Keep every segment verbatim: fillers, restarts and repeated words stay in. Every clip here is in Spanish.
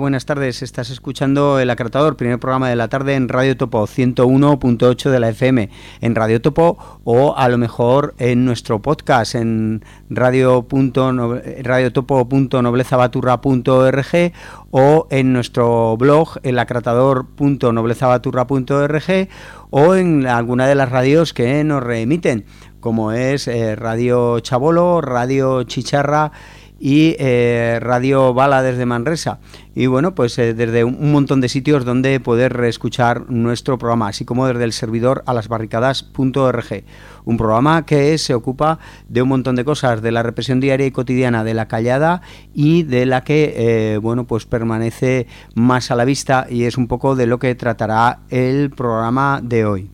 buenas tardes. Estás escuchando El Acratador, primer programa de la tarde en Radio Topo, ciento uno punto ocho de la F M, en Radio Topo o a lo mejor en nuestro podcast en radio radiotopo punto noblezabaturra punto org o en nuestro blog elacratador punto noblezabaturra punto org o en alguna de las radios que nos reemiten, como es eh, Radio Chabolo, Radio Chicharra y eh, Radio Bala desde Manresa. Y bueno, pues eh, desde un montón de sitios donde poder reescuchar nuestro programa, así como desde el servidor a las barricadas punto org. Un programa que se ocupa de un montón de cosas, de la represión diaria y cotidiana de la callada y de la que, eh, bueno, pues permanece más a la vista, y es un poco de lo que tratará el programa de hoy.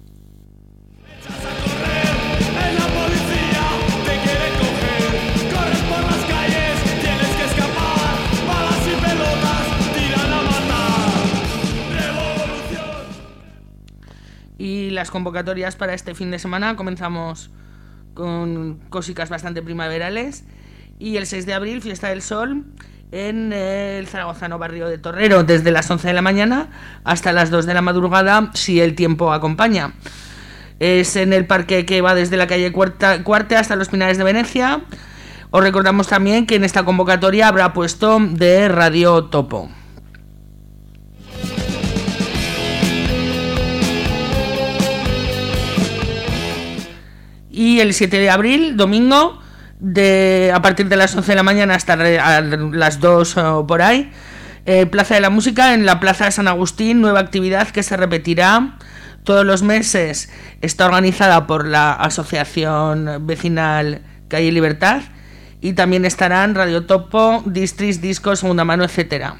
Y las convocatorias para este fin de semana, comenzamos con cositas bastante primaverales. Y el seis de abril, Fiesta del Sol en el zaragozano barrio de Torrero, desde las once de la mañana hasta las dos de la madrugada, si el tiempo acompaña. Es en el parque que va desde la calle Cuarta, Cuarte hasta los Pinares de Venecia. Os recordamos también que en esta convocatoria habrá puesto de Radio Topo. Y el siete de abril, domingo, de a partir de las once de la mañana hasta las dos o por ahí, eh, Plaza de la Música en la Plaza de San Agustín, nueva actividad que se repetirá todos los meses. Está organizada por la Asociación Vecinal Calle Libertad, y también estarán Radio Topo, Distris, Discos, Segunda Mano, etcétera.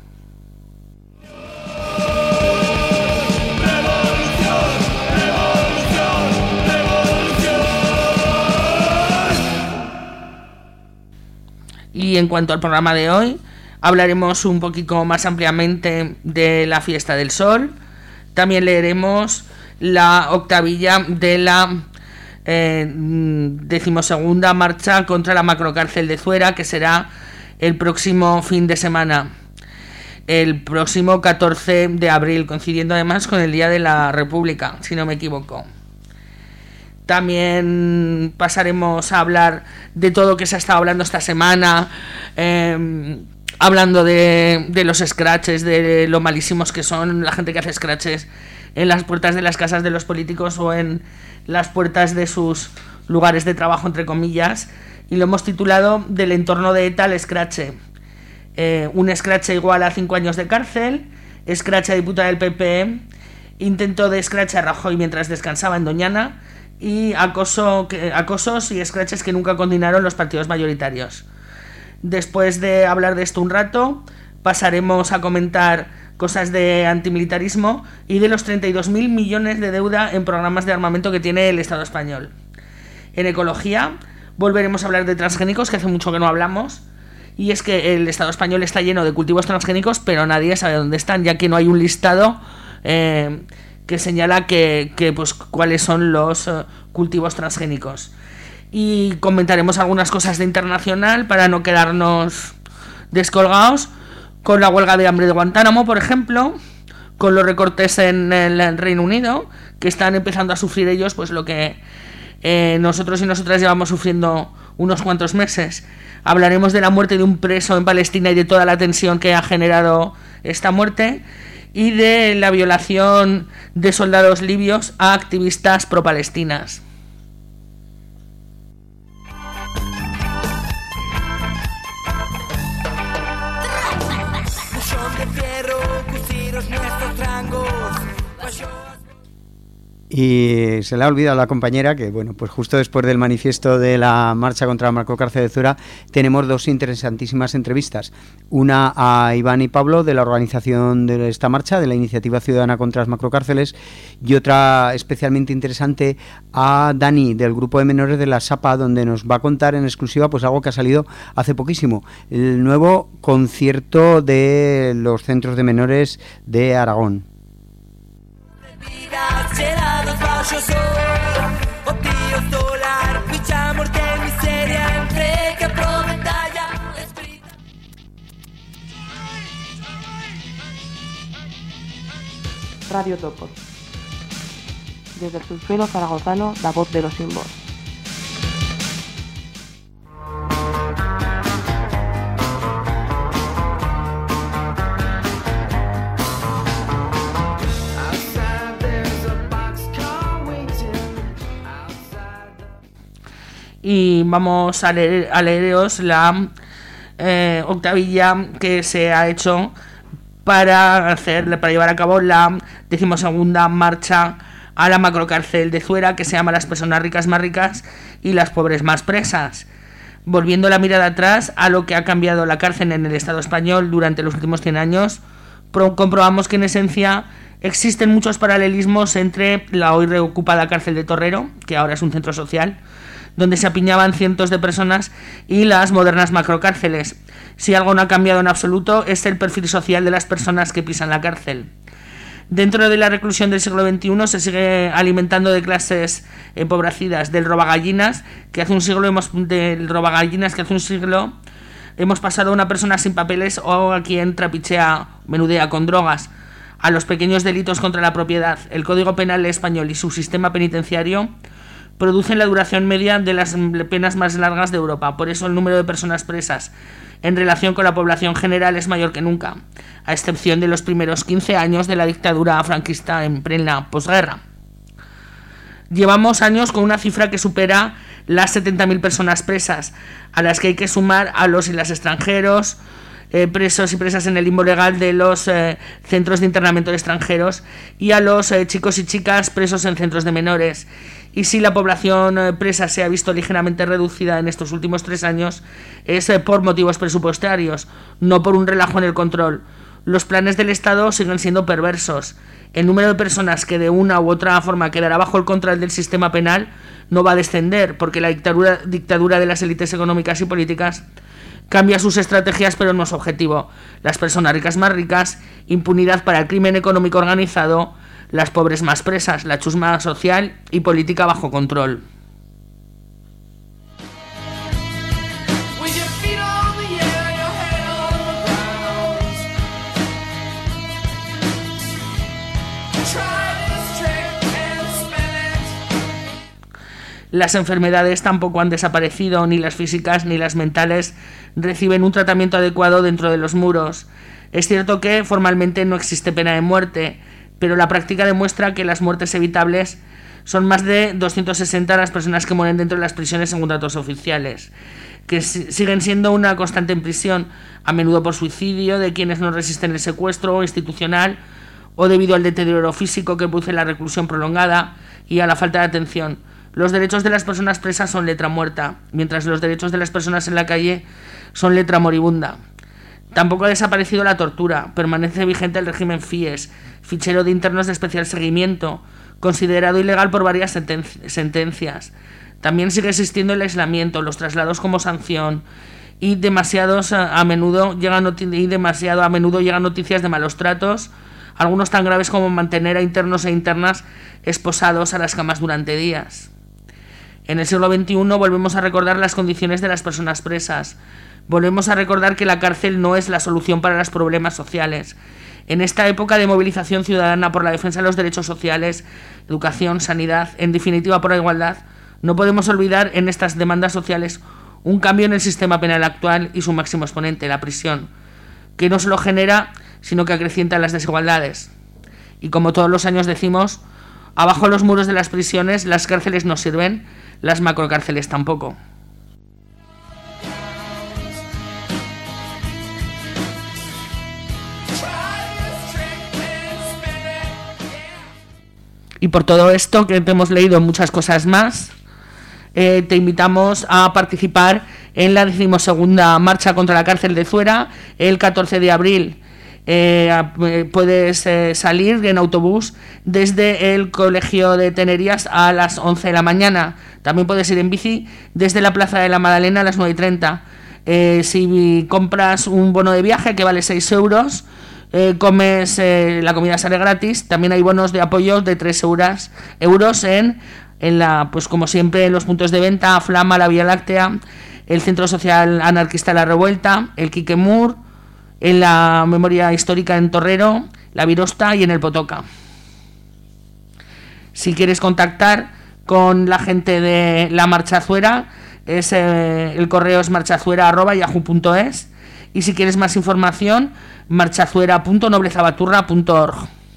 Y en cuanto al programa de hoy, hablaremos un poquito más ampliamente de la Fiesta del Sol. También leeremos la octavilla de la eh, decimosegunda marcha contra la macrocárcel de Zuera, que será el próximo fin de semana, el próximo catorce de abril, coincidiendo además con el Día de la República, si no me equivoco. También pasaremos a hablar de todo lo que se ha estado hablando esta semana, eh, hablando de, de los scratches, de lo malísimos que son la gente que hace scratches en las puertas de las casas de los políticos o en las puertas de sus lugares de trabajo, entre comillas, y lo hemos titulado Del entorno de ETA al scratche. Eh, un scratche igual a cinco años de cárcel, scratche a diputada del P P, intento de scratche a Rajoy mientras descansaba en Doñana, y acoso, que, acosos y scratches que nunca condenaron los partidos mayoritarios. Después de hablar de esto un rato, pasaremos a comentar cosas de antimilitarismo y de los treinta y dos mil millones de deuda en programas de armamento que tiene el Estado español. En ecología volveremos a hablar de transgénicos, que hace mucho que no hablamos, y es que el Estado español está lleno de cultivos transgénicos, pero nadie sabe dónde están, ya que no hay un listado eh, que señala que, que pues cuáles son los uh, cultivos transgénicos. Y comentaremos algunas cosas de internacional para no quedarnos descolgados, con la huelga de hambre de Guantánamo, por ejemplo, con los recortes en el Reino Unido, que están empezando a sufrir ellos pues lo que eh, nosotros y nosotras llevamos sufriendo unos cuantos meses. Hablaremos de la muerte de un preso en Palestina y de toda la tensión que ha generado esta muerte, y de la violación de soldados libios a activistas pro-palestinas. Y se le ha olvidado a la compañera que, bueno, pues justo después del manifiesto de la marcha contra la macrocárcel de Zuera tenemos dos interesantísimas entrevistas. Una a Iván y Pablo, de la organización de esta marcha, de la Iniciativa Ciudadana contra las Macrocárceles, y otra especialmente interesante a Dani, del grupo de menores de la SAPA, donde nos va a contar en exclusiva pues algo que ha salido hace poquísimo: el nuevo concierto de los centros de menores de Aragón. Radio Topo. Desde el subsuelo zaragozano, la voz de los sin voz. Y vamos a, leer, a leeros la eh, octavilla que se ha hecho para hacer, para llevar a cabo la decimosegunda marcha a la macrocárcel de Zuera, que se llama Las personas ricas más ricas y las pobres más presas. Volviendo la mirada atrás a lo que ha cambiado la cárcel en el Estado español durante los últimos cien años, comprobamos que en esencia existen muchos paralelismos entre la hoy reocupada cárcel de Torrero, que ahora es un centro social, donde se apiñaban cientos de personas, y las modernas macrocárceles. Si algo no ha cambiado en absoluto es el perfil social de las personas que pisan la cárcel. Dentro de la reclusión del siglo veintiuno se sigue alimentando de clases empobrecidas, del robagallinas, que hace un siglo hemos del robagallinas que hace un siglo hemos pasado a una persona sin papeles o a quien trapichea, menudea con drogas, a los pequeños delitos contra la propiedad. El Código Penal español y su sistema penitenciario producen la duración media de las penas más largas de Europa. Por eso el número de personas presas en relación con la población general es mayor que nunca, a excepción de los primeros quince años de la dictadura franquista en plena posguerra. Llevamos años con una cifra que supera las setenta mil personas presas, a las que hay que sumar a los y las extranjeros, eh, presos y presas en el limbo legal de los eh, centros de internamiento de extranjeros, y a los eh, chicos y chicas presos en centros de menores. Y si la población presa se ha visto ligeramente reducida en estos últimos tres años, es por motivos presupuestarios, no por un relajo en el control. Los planes del Estado siguen siendo perversos. El número de personas que de una u otra forma quedará bajo el control del sistema penal no va a descender, porque la dictadura, dictadura de las élites económicas y políticas cambia sus estrategias, pero no su objetivo. Las personas ricas más ricas, impunidad para el crimen económico organizado, las pobres más presas, la chusma social y política bajo control. Las enfermedades tampoco han desaparecido, ni las físicas ni las mentales reciben un tratamiento adecuado dentro de los muros. Es cierto que formalmente no existe pena de muerte, pero la práctica demuestra que las muertes evitables son más de doscientas sesenta las personas que mueren dentro de las prisiones según datos oficiales, que siguen siendo una constante en prisión, a menudo por suicidio de quienes no resisten el secuestro institucional o debido al deterioro físico que produce la reclusión prolongada y a la falta de atención. Los derechos de las personas presas son letra muerta, mientras los derechos de las personas en la calle son letra moribunda. Tampoco ha desaparecido la tortura, permanece vigente el régimen FIES, fichero de internos de especial seguimiento, considerado ilegal por varias senten- sentencias. También sigue existiendo el aislamiento, los traslados como sanción, y demasiados a, a menudo llegan noti- y demasiado a menudo llegan noticias de malos tratos, algunos tan graves como mantener a internos e internas esposados a las camas durante días. En el siglo veintiuno volvemos a recordar las condiciones de las personas presas. Volvemos a recordar que la cárcel no es la solución para los problemas sociales. En esta época de movilización ciudadana por la defensa de los derechos sociales, educación, sanidad, en definitiva por la igualdad, no podemos olvidar en estas demandas sociales un cambio en el sistema penal actual y su máximo exponente, la prisión, que no solo genera, sino que acrecienta las desigualdades. Y como todos los años decimos, abajo los muros de las prisiones, las cárceles no sirven, las macrocárceles tampoco. Y por todo esto, que te hemos leído muchas cosas más, eh, te invitamos a participar en la decimosegunda marcha contra la cárcel de Zuera el catorce de abril. Eh, puedes eh, salir en autobús desde el Colegio de Tenerías a las once de la mañana. También puedes ir en bici desde la Plaza de la Magdalena a las nueve y treinta. Eh, si compras un bono de viaje que vale seis euros, eh, comes, eh, la comida sale gratis. También hay bonos de apoyo de tres euros, euros en, en la, pues como siempre, en los puntos de venta: Flama, la Vía Láctea, el Centro Social Anarquista La Revuelta, el Quiquemur, en la Memoria Histórica en Torrero, la Virosta y en el Potoca. Si quieres contactar con la gente de la Marchazuera, es, eh, el correo es marchazuera arroba yahoo punto es, y si quieres más información, marchazuera punto noblezabaturra punto org.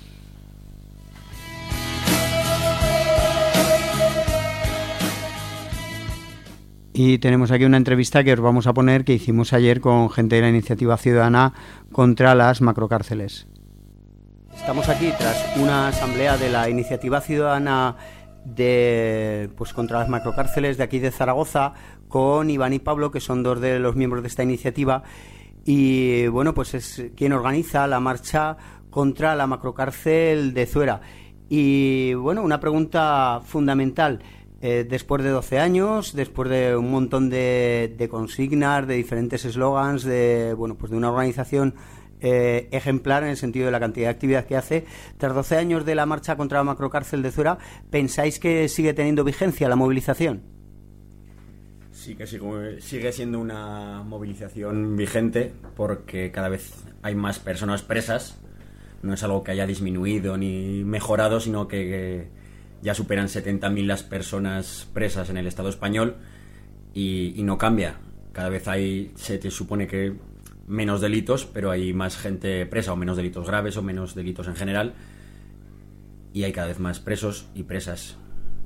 Y tenemos aquí una entrevista que os vamos a poner que hicimos ayer con gente de la Iniciativa Ciudadana contra las macrocárceles. Estamos aquí tras una asamblea de la Iniciativa Ciudadana de pues contra las macrocárceles de aquí de Zaragoza, con Iván y Pablo, que son dos de los miembros de esta iniciativa, y bueno, pues es quien organiza la marcha contra la macrocárcel de Zuera. Y bueno, una pregunta fundamental: eh, después de doce años, después de un montón de, de consignas, de diferentes eslogans, de bueno, pues de una organización Eh, ejemplar en el sentido de la cantidad de actividad que hace, tras doce años de la marcha contra la macrocárcel de Zuera, ¿pensáis que sigue teniendo vigencia la movilización? Sí que sigue, sigue siendo una movilización vigente, porque cada vez hay más personas presas. No es algo que haya disminuido ni mejorado, sino que, que ya superan setenta mil las personas presas en el Estado español, y, y no cambia. Cada vez hay, se te supone que menos delitos, pero hay más gente presa, o menos delitos graves, o menos delitos en general, y hay cada vez más presos y presas.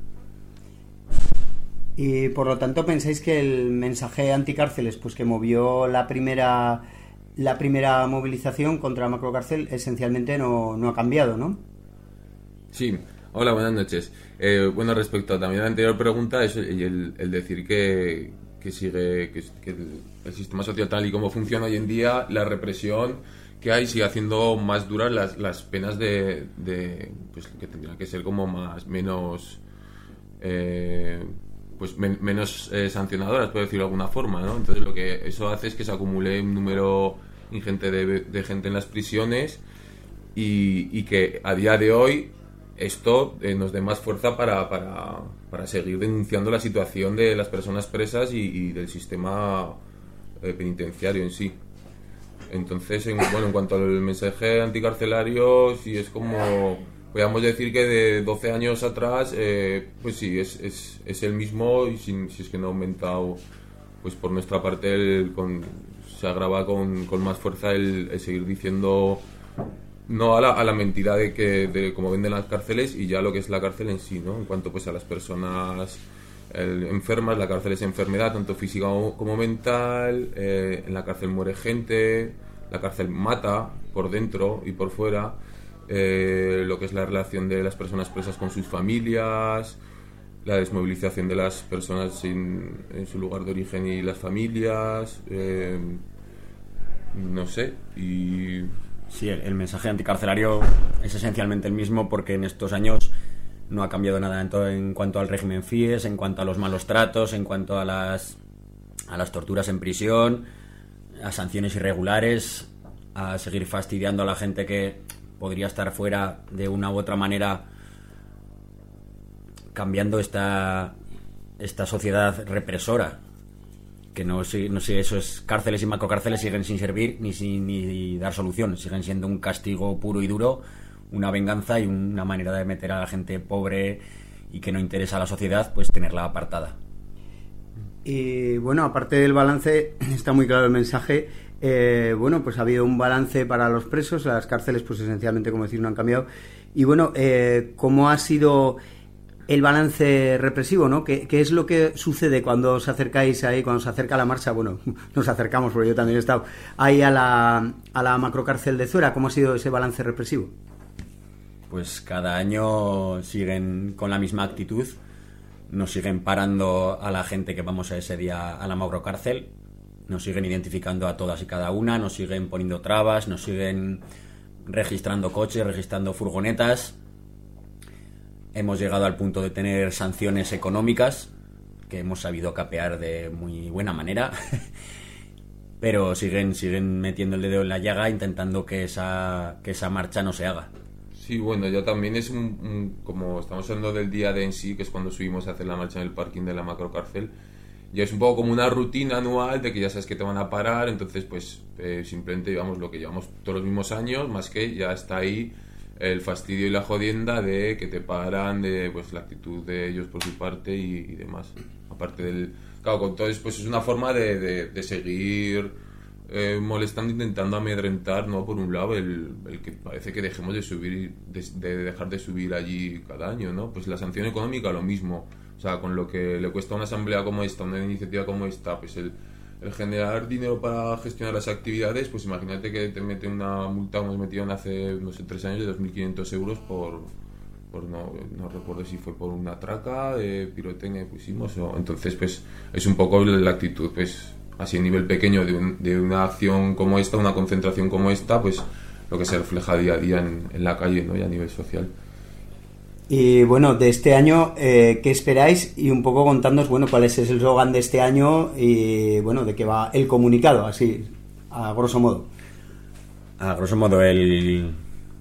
Y por lo tanto, ¿pensáis que el mensaje anticárceles, pues que movió la primera la primera movilización contra la macrocárcel, esencialmente no, no ha cambiado, ¿no? Sí. Hola, buenas noches. Eh, bueno, respecto a también a la anterior pregunta, es el, el decir que, que sigue que, que el, el sistema social tal y como funciona hoy en día, la represión que hay sigue haciendo más duras las, las penas de, de pues que tendrían que ser como más menos eh, pues men, menos eh, sancionadoras, por decirlo de alguna forma, ¿no? Entonces lo que eso hace es que se acumule un número ingente de, de gente en las prisiones, y, y que a día de hoy esto eh, nos dé más fuerza para, para, para seguir denunciando la situación de las personas presas y, y del sistema eh, penitenciario en sí. Entonces, en, bueno, en cuanto al mensaje anticarcelario, sí es como, podríamos decir que de doce años atrás, eh, pues sí, es, es, es el mismo, y si, si es que no ha aumentado, pues por nuestra parte el, con, se agrava con, con más fuerza el, el seguir diciendo no a la, a la mentira de que de cómo venden las cárceles, y ya lo que es la cárcel en sí, ¿no? En cuanto pues a las personas el, enfermas, la cárcel es enfermedad tanto física como, como mental, eh, en la cárcel muere gente, la cárcel mata por dentro y por fuera, eh, lo que es la relación de las personas presas con sus familias, la desmovilización de las personas en, en su lugar de origen y las familias, eh, no sé, y sí, el, el mensaje anticarcelario es esencialmente el mismo, porque en estos años no ha cambiado nada en, todo, en cuanto al régimen FIES, en cuanto a los malos tratos, en cuanto a las a las torturas en prisión, a sanciones irregulares, a seguir fastidiando a la gente que podría estar fuera de una u otra manera, cambiando esta esta sociedad represora, que no sé, no sé, esos cárceles y macrocárceles siguen sin servir ni, sin, ni dar solución, siguen siendo un castigo puro y duro, una venganza y una manera de meter a la gente pobre y que no interesa a la sociedad, pues tenerla apartada. Y bueno, aparte del balance, está muy claro el mensaje. Eh, bueno, pues ha habido un balance para los presos, las cárceles pues esencialmente, como decir, no han cambiado. Y bueno, eh, ¿cómo ha sido el balance represivo, ¿no? ¿Qué, ¿Qué es lo que sucede cuando os acercáis ahí, cuando se acerca la marcha? Bueno, nos acercamos, porque yo también he estado ahí a la, a la macrocárcel de Zuera. ¿Cómo ha sido ese balance represivo? Pues cada año siguen con la misma actitud, nos siguen parando a la gente que vamos a ese día a la macrocárcel, nos siguen identificando a todas y cada una, nos siguen poniendo trabas, nos siguen registrando coches, registrando furgonetas. Hemos llegado al punto de tener sanciones económicas que hemos sabido capear de muy buena manera, pero siguen siguen metiendo el dedo en la llaga, intentando que esa que esa marcha no se haga. Sí, bueno, ya también es un, un como estamos hablando del día de en sí, que es cuando subimos a hacer la marcha en el parking de la macrocárcel, ya es un poco como una rutina anual de que ya sabes que te van a parar, entonces pues eh, simplemente llevamos lo que llevamos todos los mismos años, más que ya está ahí el fastidio y la jodienda de que te paran, de pues la actitud de ellos por su parte y, y demás. Aparte del... Claro, con todo eso, pues es una forma de, de, de seguir eh, molestando, intentando amedrentar, ¿no? Por un lado, el, el que parece que dejemos de subir, de, de dejar de subir allí cada año, ¿no? Pues la sanción económica, lo mismo. O sea, con lo que le cuesta a una asamblea como esta, una iniciativa como esta, pues el... el generar dinero para gestionar las actividades, pues imagínate que te mete una multa, nos metieron hace, no sé, tres años de dos mil quinientos euros por, por no, no recuerdo si fue por una traca de pirotecnia que pusimos, o, entonces pues es un poco la actitud, pues así a nivel pequeño de, un, de una acción como esta, una concentración como esta, pues lo que se refleja día a día en, en la calle, ¿no? Y a nivel social. Y bueno, de este año, eh, ¿qué esperáis? Y un poco contándonos, bueno, cuál es el eslogan de este año y, bueno, de qué va el comunicado, así, a grosso modo. A grosso modo, el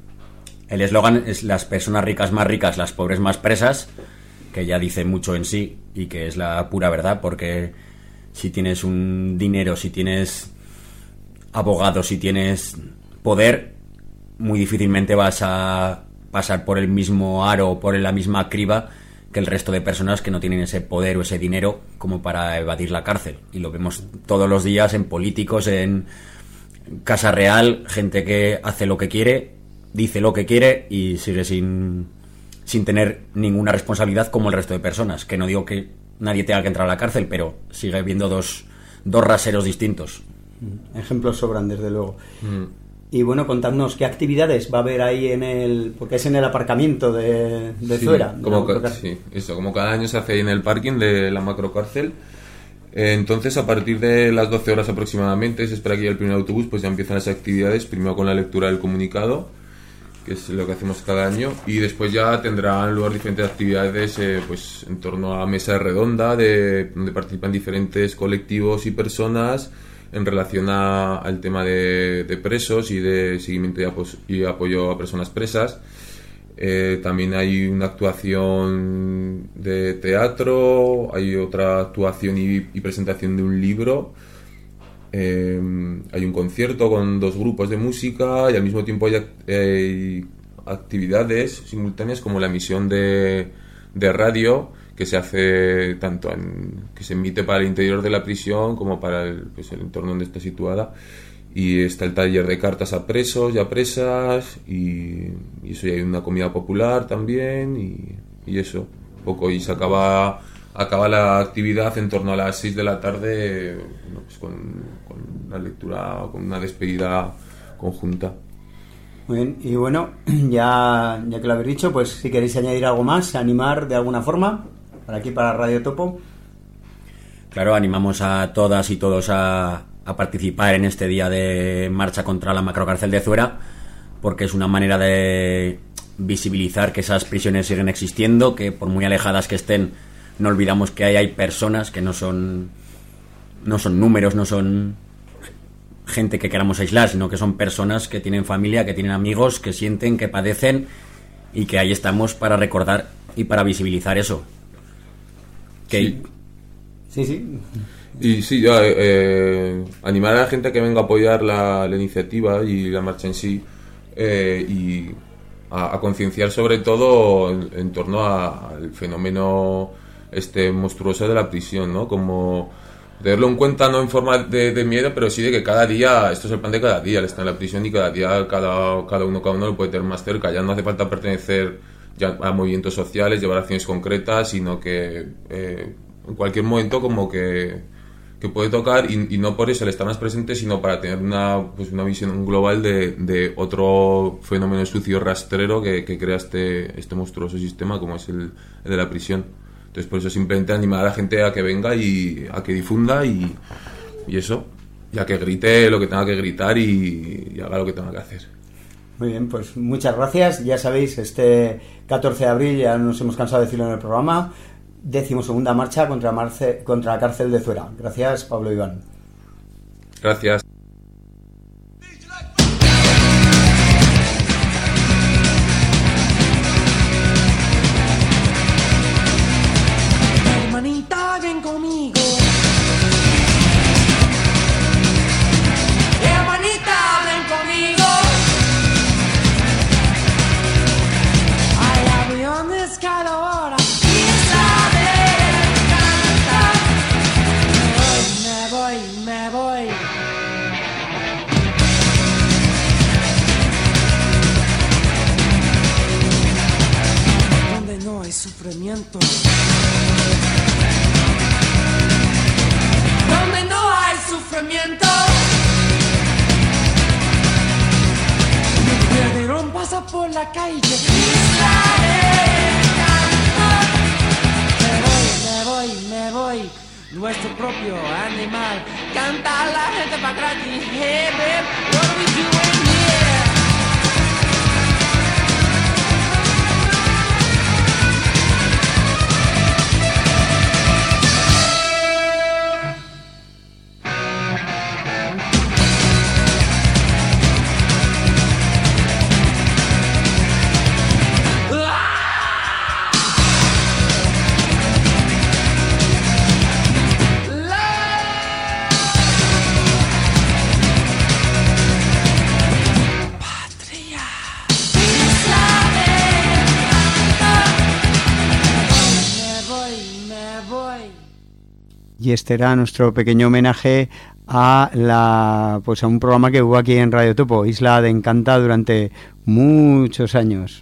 el eslogan es las personas ricas más ricas, las pobres más presas, que ya dice mucho en sí y que es la pura verdad, porque si tienes un dinero, si tienes abogados, si tienes poder, muy difícilmente vas a pasar por el mismo aro o por la misma criba que el resto de personas que no tienen ese poder o ese dinero como para evadir la cárcel. Y lo vemos todos los días en políticos, en Casa Real, gente que hace lo que quiere, dice lo que quiere y sigue sin, sin tener ninguna responsabilidad como el resto de personas. Que no digo que nadie tenga que entrar a la cárcel, pero sigue habiendo dos, dos raseros distintos. Ejemplos sobran, desde luego. Mm. Y bueno, contadnos qué actividades va a haber ahí en el... porque es en el aparcamiento de, de sí, Zuera. Como de ca- sí, eso, como cada año se hace ahí en el parking de la macrocárcel. Eh, entonces, a partir de las doce horas aproximadamente, se espera que llegue el primer autobús, pues ya empiezan las actividades, primero con la lectura del comunicado, que es lo que hacemos cada año, y después ya tendrán lugar diferentes actividades eh, pues en torno a mesa redonda, de, donde participan diferentes colectivos y personas, en relación a, al tema de, de presos y de seguimiento y, apos, y apoyo a personas presas. Eh, también hay una actuación de teatro, hay otra actuación y, y presentación de un libro, eh, hay un concierto con dos grupos de música y al mismo tiempo hay, hay actividades simultáneas como la emisión de, de radio que se hace tanto en, que se emite para el interior de la prisión como para el, pues el entorno donde está situada, y está el taller de cartas a presos y a presas y, y eso, y hay una comida popular también y, y eso un poco, y se acaba acaba la actividad en torno a las seis de la tarde, bueno, pues con, con la lectura, con una despedida conjunta. Muy bien, y bueno, ya, ya que lo habéis dicho, pues si queréis añadir algo más, animar de alguna forma para aquí, para Radio Topo. Claro, animamos a todas y todos a, a participar en este día de marcha contra la macrocárcel de Zuera, porque es una manera de visibilizar que esas prisiones siguen existiendo, que por muy alejadas que estén, no olvidamos que ahí hay personas que no son, no son números, no son gente que queramos aislar, sino que son personas que tienen familia, que tienen amigos, que sienten, que padecen, y que ahí estamos para recordar y para visibilizar eso. Sí. Sí, sí. Y sí, ya, eh, animar a la gente a que venga a apoyar la, la iniciativa y la marcha en sí, eh, y a, a concienciar sobre todo en, en torno a, al fenómeno este monstruoso de la prisión, ¿no? Como tenerlo en cuenta no en forma de, de miedo, pero sí de que cada día, esto es el pan de cada día, él está en la prisión y cada día cada, cada uno cada uno lo puede tener más cerca. Ya no hace falta pertenecer ya a movimientos sociales, llevar acciones concretas, sino que eh, en cualquier momento como que, que puede tocar, y, y no por eso el estar más presente, sino para tener una, pues una visión global de, de otro fenómeno sucio rastrero que, que crea este, este monstruoso sistema como es el, el de la prisión. Entonces por eso simplemente animar a la gente a que venga y a que difunda y, y eso, y a que grite lo que tenga que gritar y, y haga lo que tenga que hacer. Muy bien, pues muchas gracias. Ya sabéis, este catorce de abril, ya nos hemos cansado de decirlo en el programa, decimosegunda marcha contra, Marce, contra la cárcel de Zuera. Gracias, Pablo Iván. Gracias. Hermanita, ven conmigo. Hermanita, ven conmigo. punto. Donde no hay sufrimiento. Mi perdedor pasa por la calle. Isla de encanto. Me voy, me voy, me voy. Nuestro propio animal. Canta la gente pa' gratis. Hey, babe, what are we doing here? Y este era nuestro pequeño homenaje a la pues a un programa que hubo aquí en Radio Topo, Isla de Encanta, durante muchos años.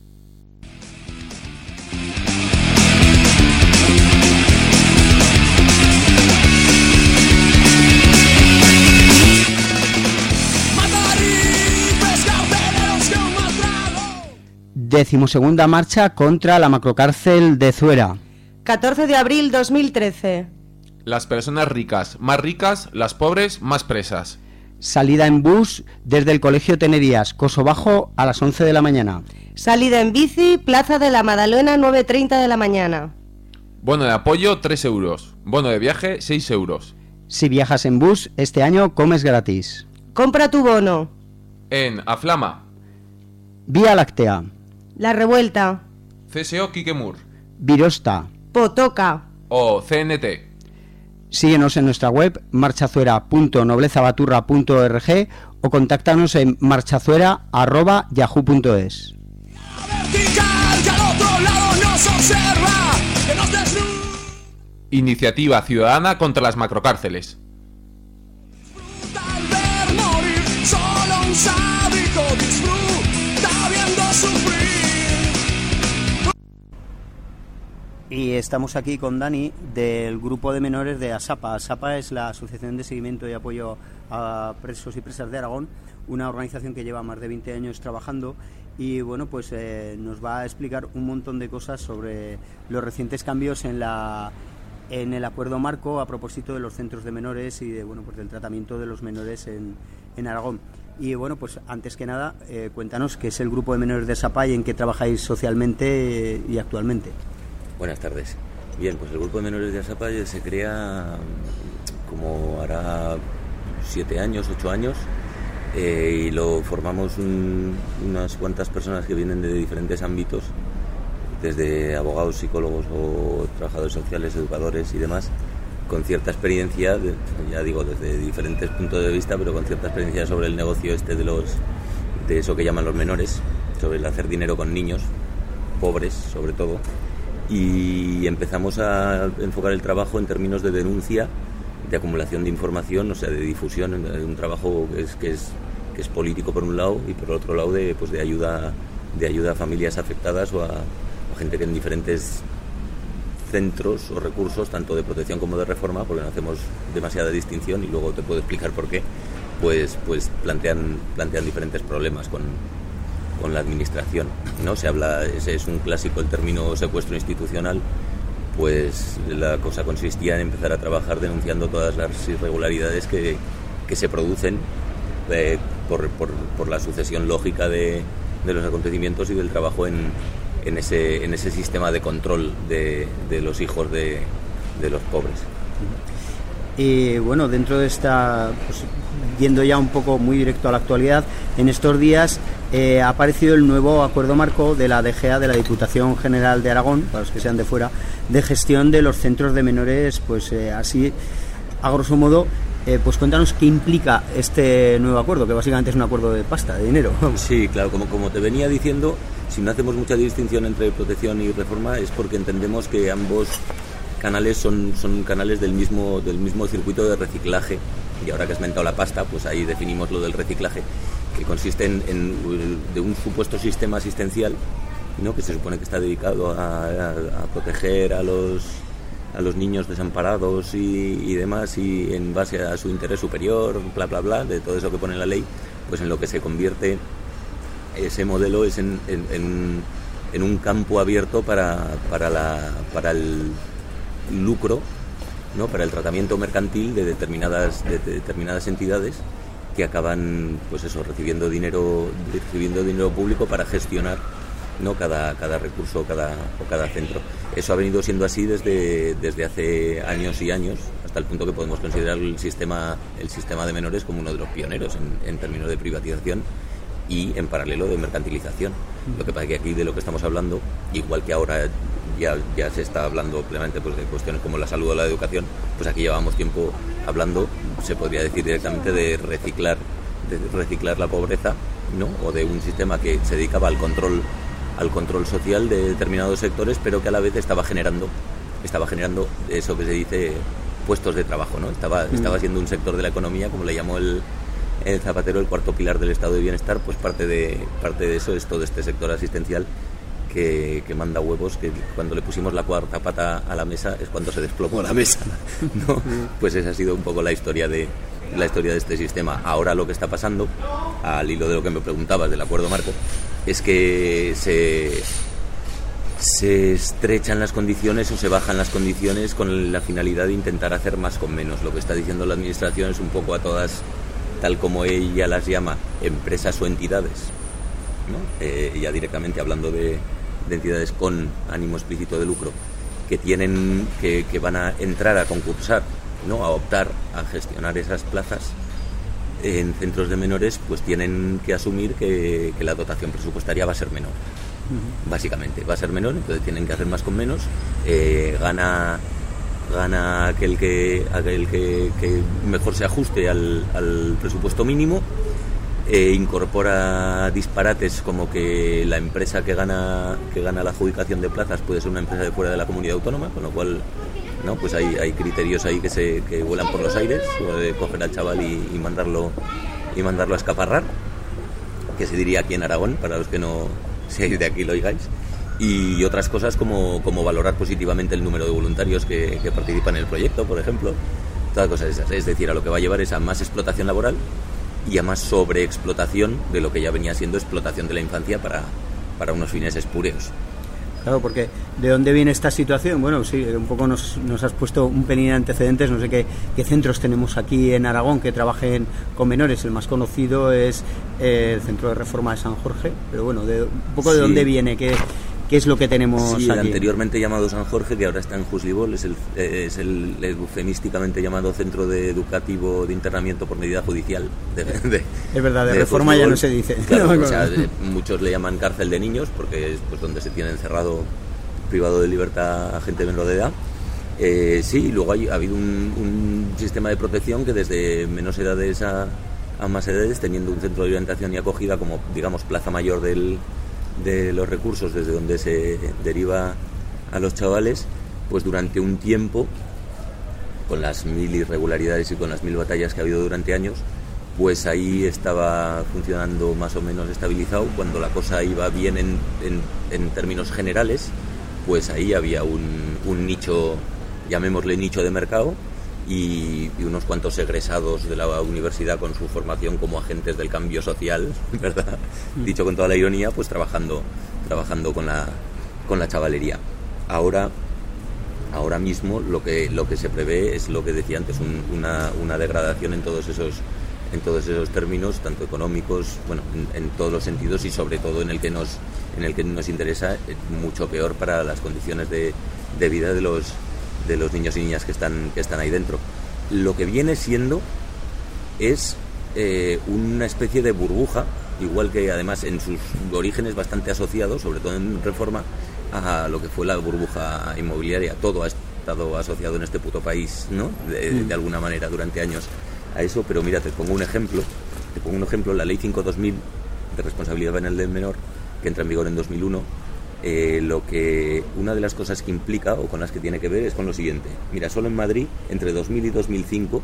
Decimosegunda marcha contra la macrocárcel de Zuera. catorce de abril dos mil trece. Las personas ricas más ricas, las pobres más presas. Salida en bus desde el Colegio Tenerías, Coso Bajo, a las once de la mañana. Salida en bici, Plaza de la Madalena, nueve treinta de la mañana. Bono de apoyo, tres euros. Bono de viaje, seis euros. Si viajas en bus, este año comes gratis. Compra tu bono. En Aflama. Vía Láctea. La Revuelta. C S O Quiquemur. Virosta. Potoca. O C N T. Síguenos en nuestra web marchazuera punto noblezabaturra punto org o contáctanos en marchazuera arroba yahoo punto es. Iniciativa ciudadana contra las macrocárceles. Y estamos aquí con Dani del grupo de menores de ASAPA. ASAPA es la Asociación de Seguimiento y Apoyo a Presos y Presas de Aragón, una organización que lleva más de veinte años trabajando y bueno, pues eh, nos va a explicar un montón de cosas sobre los recientes cambios en la en el acuerdo marco a propósito de los centros de menores y de bueno, pues del tratamiento de los menores en, en Aragón. Y bueno, pues antes que nada, eh, cuéntanos qué es el grupo de menores de ASAPA y en qué trabajáis socialmente eh, y actualmente. Buenas tardes. Bien, pues el grupo de menores de ASAPA se crea como hará siete años, ocho años, eh, y lo formamos un, unas cuantas personas que vienen de diferentes ámbitos, desde abogados, psicólogos o trabajadores sociales, educadores y demás, con cierta experiencia, de, ya digo, desde diferentes puntos de vista, pero con cierta experiencia sobre el negocio este de los de eso que llaman los menores, sobre el hacer dinero con niños, pobres sobre todo. Y empezamos a enfocar el trabajo en términos de denuncia, de acumulación de información, o sea, de difusión, un trabajo que es, que es, que es político por un lado y por otro lado de, pues de ayuda de ayuda a familias afectadas o a, a gente que en diferentes centros o recursos, tanto de protección como de reforma, porque no hacemos demasiada distinción y luego te puedo explicar por qué, pues, pues plantean, plantean diferentes problemas con con la administración, ¿no? Se habla, ese es un clásico el término secuestro institucional, pues la cosa consistía en empezar a trabajar denunciando todas las irregularidades que, que se producen eh, por, por, por la sucesión lógica de, de los acontecimientos y del trabajo en, en, ese, en ese sistema de control de, de los hijos de, de los pobres. Y bueno, dentro de esta, pues, yendo ya un poco muy directo a la actualidad, en estos días eh, ha aparecido el nuevo acuerdo marco de la D G A, de la Diputación General de Aragón, para los que sean de fuera, de gestión de los centros de menores, pues eh, así, a grosso modo, eh, pues cuéntanos qué implica este nuevo acuerdo, que básicamente es un acuerdo de pasta, de dinero. Sí, claro, como, como te venía diciendo, si no hacemos mucha distinción entre protección y reforma es porque entendemos que ambos canales son, son canales del mismo, del mismo circuito de reciclaje. Y ahora que has mentado la pasta, pues ahí definimos lo del reciclaje, que consiste en, en de un supuesto sistema asistencial ¿no? Que se supone que está dedicado a, a, a proteger a los a los niños desamparados y, y demás, y en base a su interés superior, bla bla bla, de todo eso que pone la ley, pues en lo que se convierte ese modelo es en, en, en, en un campo abierto para, para, la, para el lucro, ¿no? Para el tratamiento mercantil de determinadas, de, de determinadas entidades que acaban, pues eso, recibiendo dinero, recibiendo dinero público para gestionar, ¿no? cada, cada recurso cada, o cada centro. Eso ha venido siendo así desde, desde hace años y años, hasta el punto que podemos considerar el sistema, el sistema de menores como uno de los pioneros en, en términos de privatización y en paralelo de mercantilización. Lo que pasa es que aquí de lo que estamos hablando, igual que ahora ya, ya se está hablando plenamente pues, de cuestiones como la salud o la educación, pues aquí llevamos tiempo hablando, se podría decir directamente, de reciclar, de reciclar la pobreza, ¿no? O de un sistema que se dedicaba al control al control social de determinados sectores, pero que a la vez estaba generando estaba generando eso que se dice puestos de trabajo, ¿no? Estaba, mm. estaba siendo un sector de la economía, como le llamó el, el Zapatero, el cuarto pilar del estado de bienestar, pues parte de parte de eso es todo este sector asistencial que, que manda huevos, que cuando le pusimos la cuarta pata a la mesa es cuando se desplomó la mesa, ¿no? Pues esa ha sido un poco la historia de la historia de este sistema. Ahora lo que está pasando, al hilo de lo que me preguntabas del acuerdo marco, es que se, se estrechan las condiciones o se bajan las condiciones con la finalidad de intentar hacer más con menos. Lo que está diciendo la administración es un poco a todas, tal como ella las llama, empresas o entidades, ¿no? Eh, ya directamente hablando de, de entidades con ánimo explícito de lucro, que tienen que, que van a entrar a concursar, ¿no? A optar a gestionar esas plazas en centros de menores, pues tienen que asumir que, que la dotación presupuestaria va a ser menor. Uh-huh. Básicamente va a ser menor, entonces tienen que hacer más con menos. Eh, gana gana aquel que aquel que, que mejor se ajuste al, al presupuesto mínimo. Eh, incorpora disparates como que la empresa que gana que gana la adjudicación de plazas puede ser una empresa de fuera de la comunidad autónoma, con lo cual, ¿no? Pues hay, hay criterios ahí que se que vuelan por los aires, de coger al chaval y, y mandarlo y mandarlo a escaparrar, que se diría aquí en Aragón, para los que no seáis de aquí lo oigáis, y otras cosas como, como valorar positivamente el número de voluntarios que, que participan en el proyecto, por ejemplo, todas cosas esas. Es decir, a lo que va a llevar es a más explotación laboral y a más sobreexplotación de lo que ya venía siendo explotación de la infancia para, para unos fines espúreos. Claro, porque ¿de dónde viene esta situación? Bueno, sí, un poco nos, nos has puesto un pelín de antecedentes. No sé qué, qué centros tenemos aquí en Aragón que trabajen con menores. El más conocido es eh, el Centro de Reforma de San Jorge, pero bueno, de, un poco de sí. dónde viene, qué, qué es lo que tenemos sí, aquí. Anteriormente llamado San Jorge, que ahora está en Juslibol, es el, es el eufemísticamente llamado Centro de Educativo de Internamiento por medida judicial. De, de, es verdad, de, de reforma Juslibol. Ya no se dice. Claro, o sea, de, muchos le llaman cárcel de niños porque es pues, donde se tiene encerrado, privado de libertad a gente menor de edad. Eh, sí, luego hay, ha habido un, un sistema de protección que desde menos edades a, a más edades, teniendo un centro de orientación y acogida como, digamos, plaza mayor del de los recursos desde donde se deriva a los chavales, pues durante un tiempo, con las mil irregularidades y con las mil batallas que ha habido durante años, pues ahí estaba funcionando más o menos estabilizado. Cuando la cosa iba bien en, en, en términos generales, pues ahí había un, un nicho, llamémosle nicho de mercado, y, y unos cuantos egresados de la universidad con su formación como agentes del cambio social, ¿verdad? Dicho con toda la ironía, pues trabajando trabajando con la con la chavalería. Ahora ahora mismo lo que lo que se prevé es lo que decía antes, un, una, una degradación en todos esos en todos esos términos, tanto económicos, bueno, en, en todos los sentidos, y sobre todo en el que nos en el que nos interesa, mucho peor para las condiciones de, de vida de los de los niños y niñas que están que están ahí dentro. Lo que viene siendo es eh, una especie de burbuja, igual que además en sus orígenes bastante asociado, sobre todo en Reforma, a lo que fue la burbuja inmobiliaria. Todo ha estado asociado en este puto país, ¿no? De, mm. de alguna manera durante años a eso, pero mira, te pongo un ejemplo, te pongo un ejemplo, la ley cinco barra dos mil de responsabilidad penal del menor, que entra en vigor en dos mil uno. Eh, lo que una de las cosas que implica o con las que tiene que ver es con lo siguiente. Mira, solo en Madrid, entre dos mil y dos mil cinco,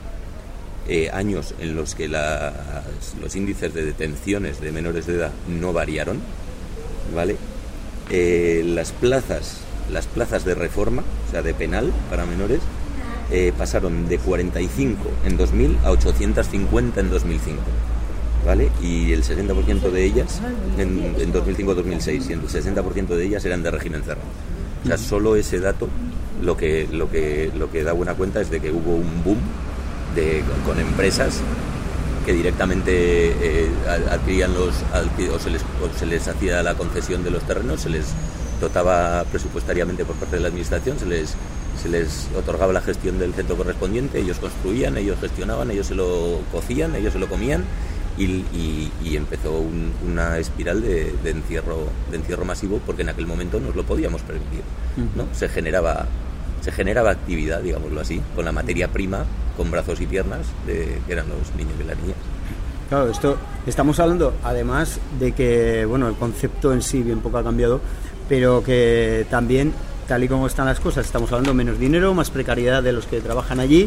eh, años en los que las, los índices de detenciones de menores de edad no variaron, ¿vale? eh, las plazas, las plazas de reforma, o sea, de penal para menores, eh, pasaron de cuarenta y cinco en dos mil a ochocientas cincuenta en dos mil cinco. ¿Vale? Y el sesenta por ciento de ellas en, en dos mil cinco a dos mil seis, y el sesenta por ciento de ellas eran de régimen cerrado. O sea, solo ese dato lo que lo que lo que da buena cuenta es de que hubo un boom de con empresas que directamente eh, adquirían los o se les o se les hacía la concesión de los terrenos, se les dotaba presupuestariamente por parte de la administración, se les se les otorgaba la gestión del centro correspondiente, ellos construían, ellos gestionaban, ellos se lo cocían, ellos se lo comían. Y, y, y empezó un, una espiral de, de encierro de encierro masivo, porque en aquel momento nos lo podíamos permitir, ¿no? Se generaba se generaba actividad, digámoslo así, con la materia prima, con brazos y piernas, de, que eran los niños y las niñas. Claro, esto estamos hablando, además de que, bueno, el concepto en sí bien poco ha cambiado, pero que también, tal y como están las cosas, estamos hablando menos dinero, más precariedad de los que trabajan allí,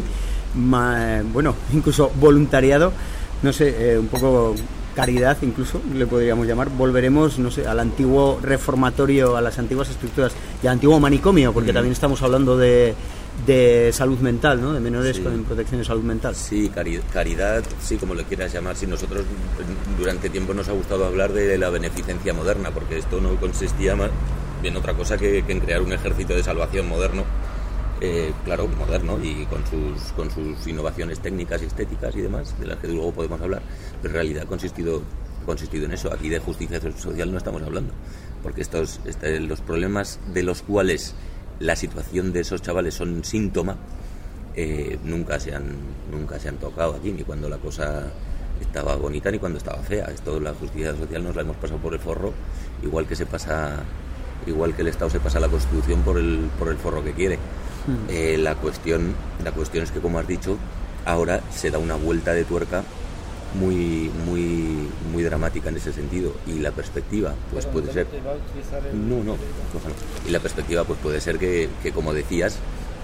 más, bueno, incluso voluntariado. No sé, eh, un poco caridad incluso, le podríamos llamar. Volveremos, no sé, al antiguo reformatorio, a las antiguas estructuras y al antiguo manicomio, porque mm. también estamos hablando de, de salud mental, ¿no? De menores sí. con protección de salud mental. Sí, cari- caridad, sí, como le quieras llamar. Sí, nosotros durante tiempo nos ha gustado hablar de la beneficencia moderna, porque esto no consistía más bien otra cosa que, que en crear un ejército de salvación moderno. Eh, claro, moderno y con sus con sus innovaciones técnicas y estéticas y demás, de las que luego podemos hablar, pero en realidad ha consistido, consistido en eso. Aquí de justicia social no estamos hablando, porque estos, este, los problemas de los cuales la situación de esos chavales son síntoma, eh, nunca se han nunca se han tocado aquí, ni cuando la cosa estaba bonita ni cuando estaba fea. Esto, la justicia social nos la hemos pasado por el forro, igual que se pasa igual que el Estado se pasa la Constitución por el por el forro que quiere. Eh, la cuestión la cuestión es que, como has dicho, ahora se da una vuelta de tuerca muy muy muy dramática en ese sentido, y la perspectiva pues puede ser no no y la perspectiva pues puede ser que, que como decías,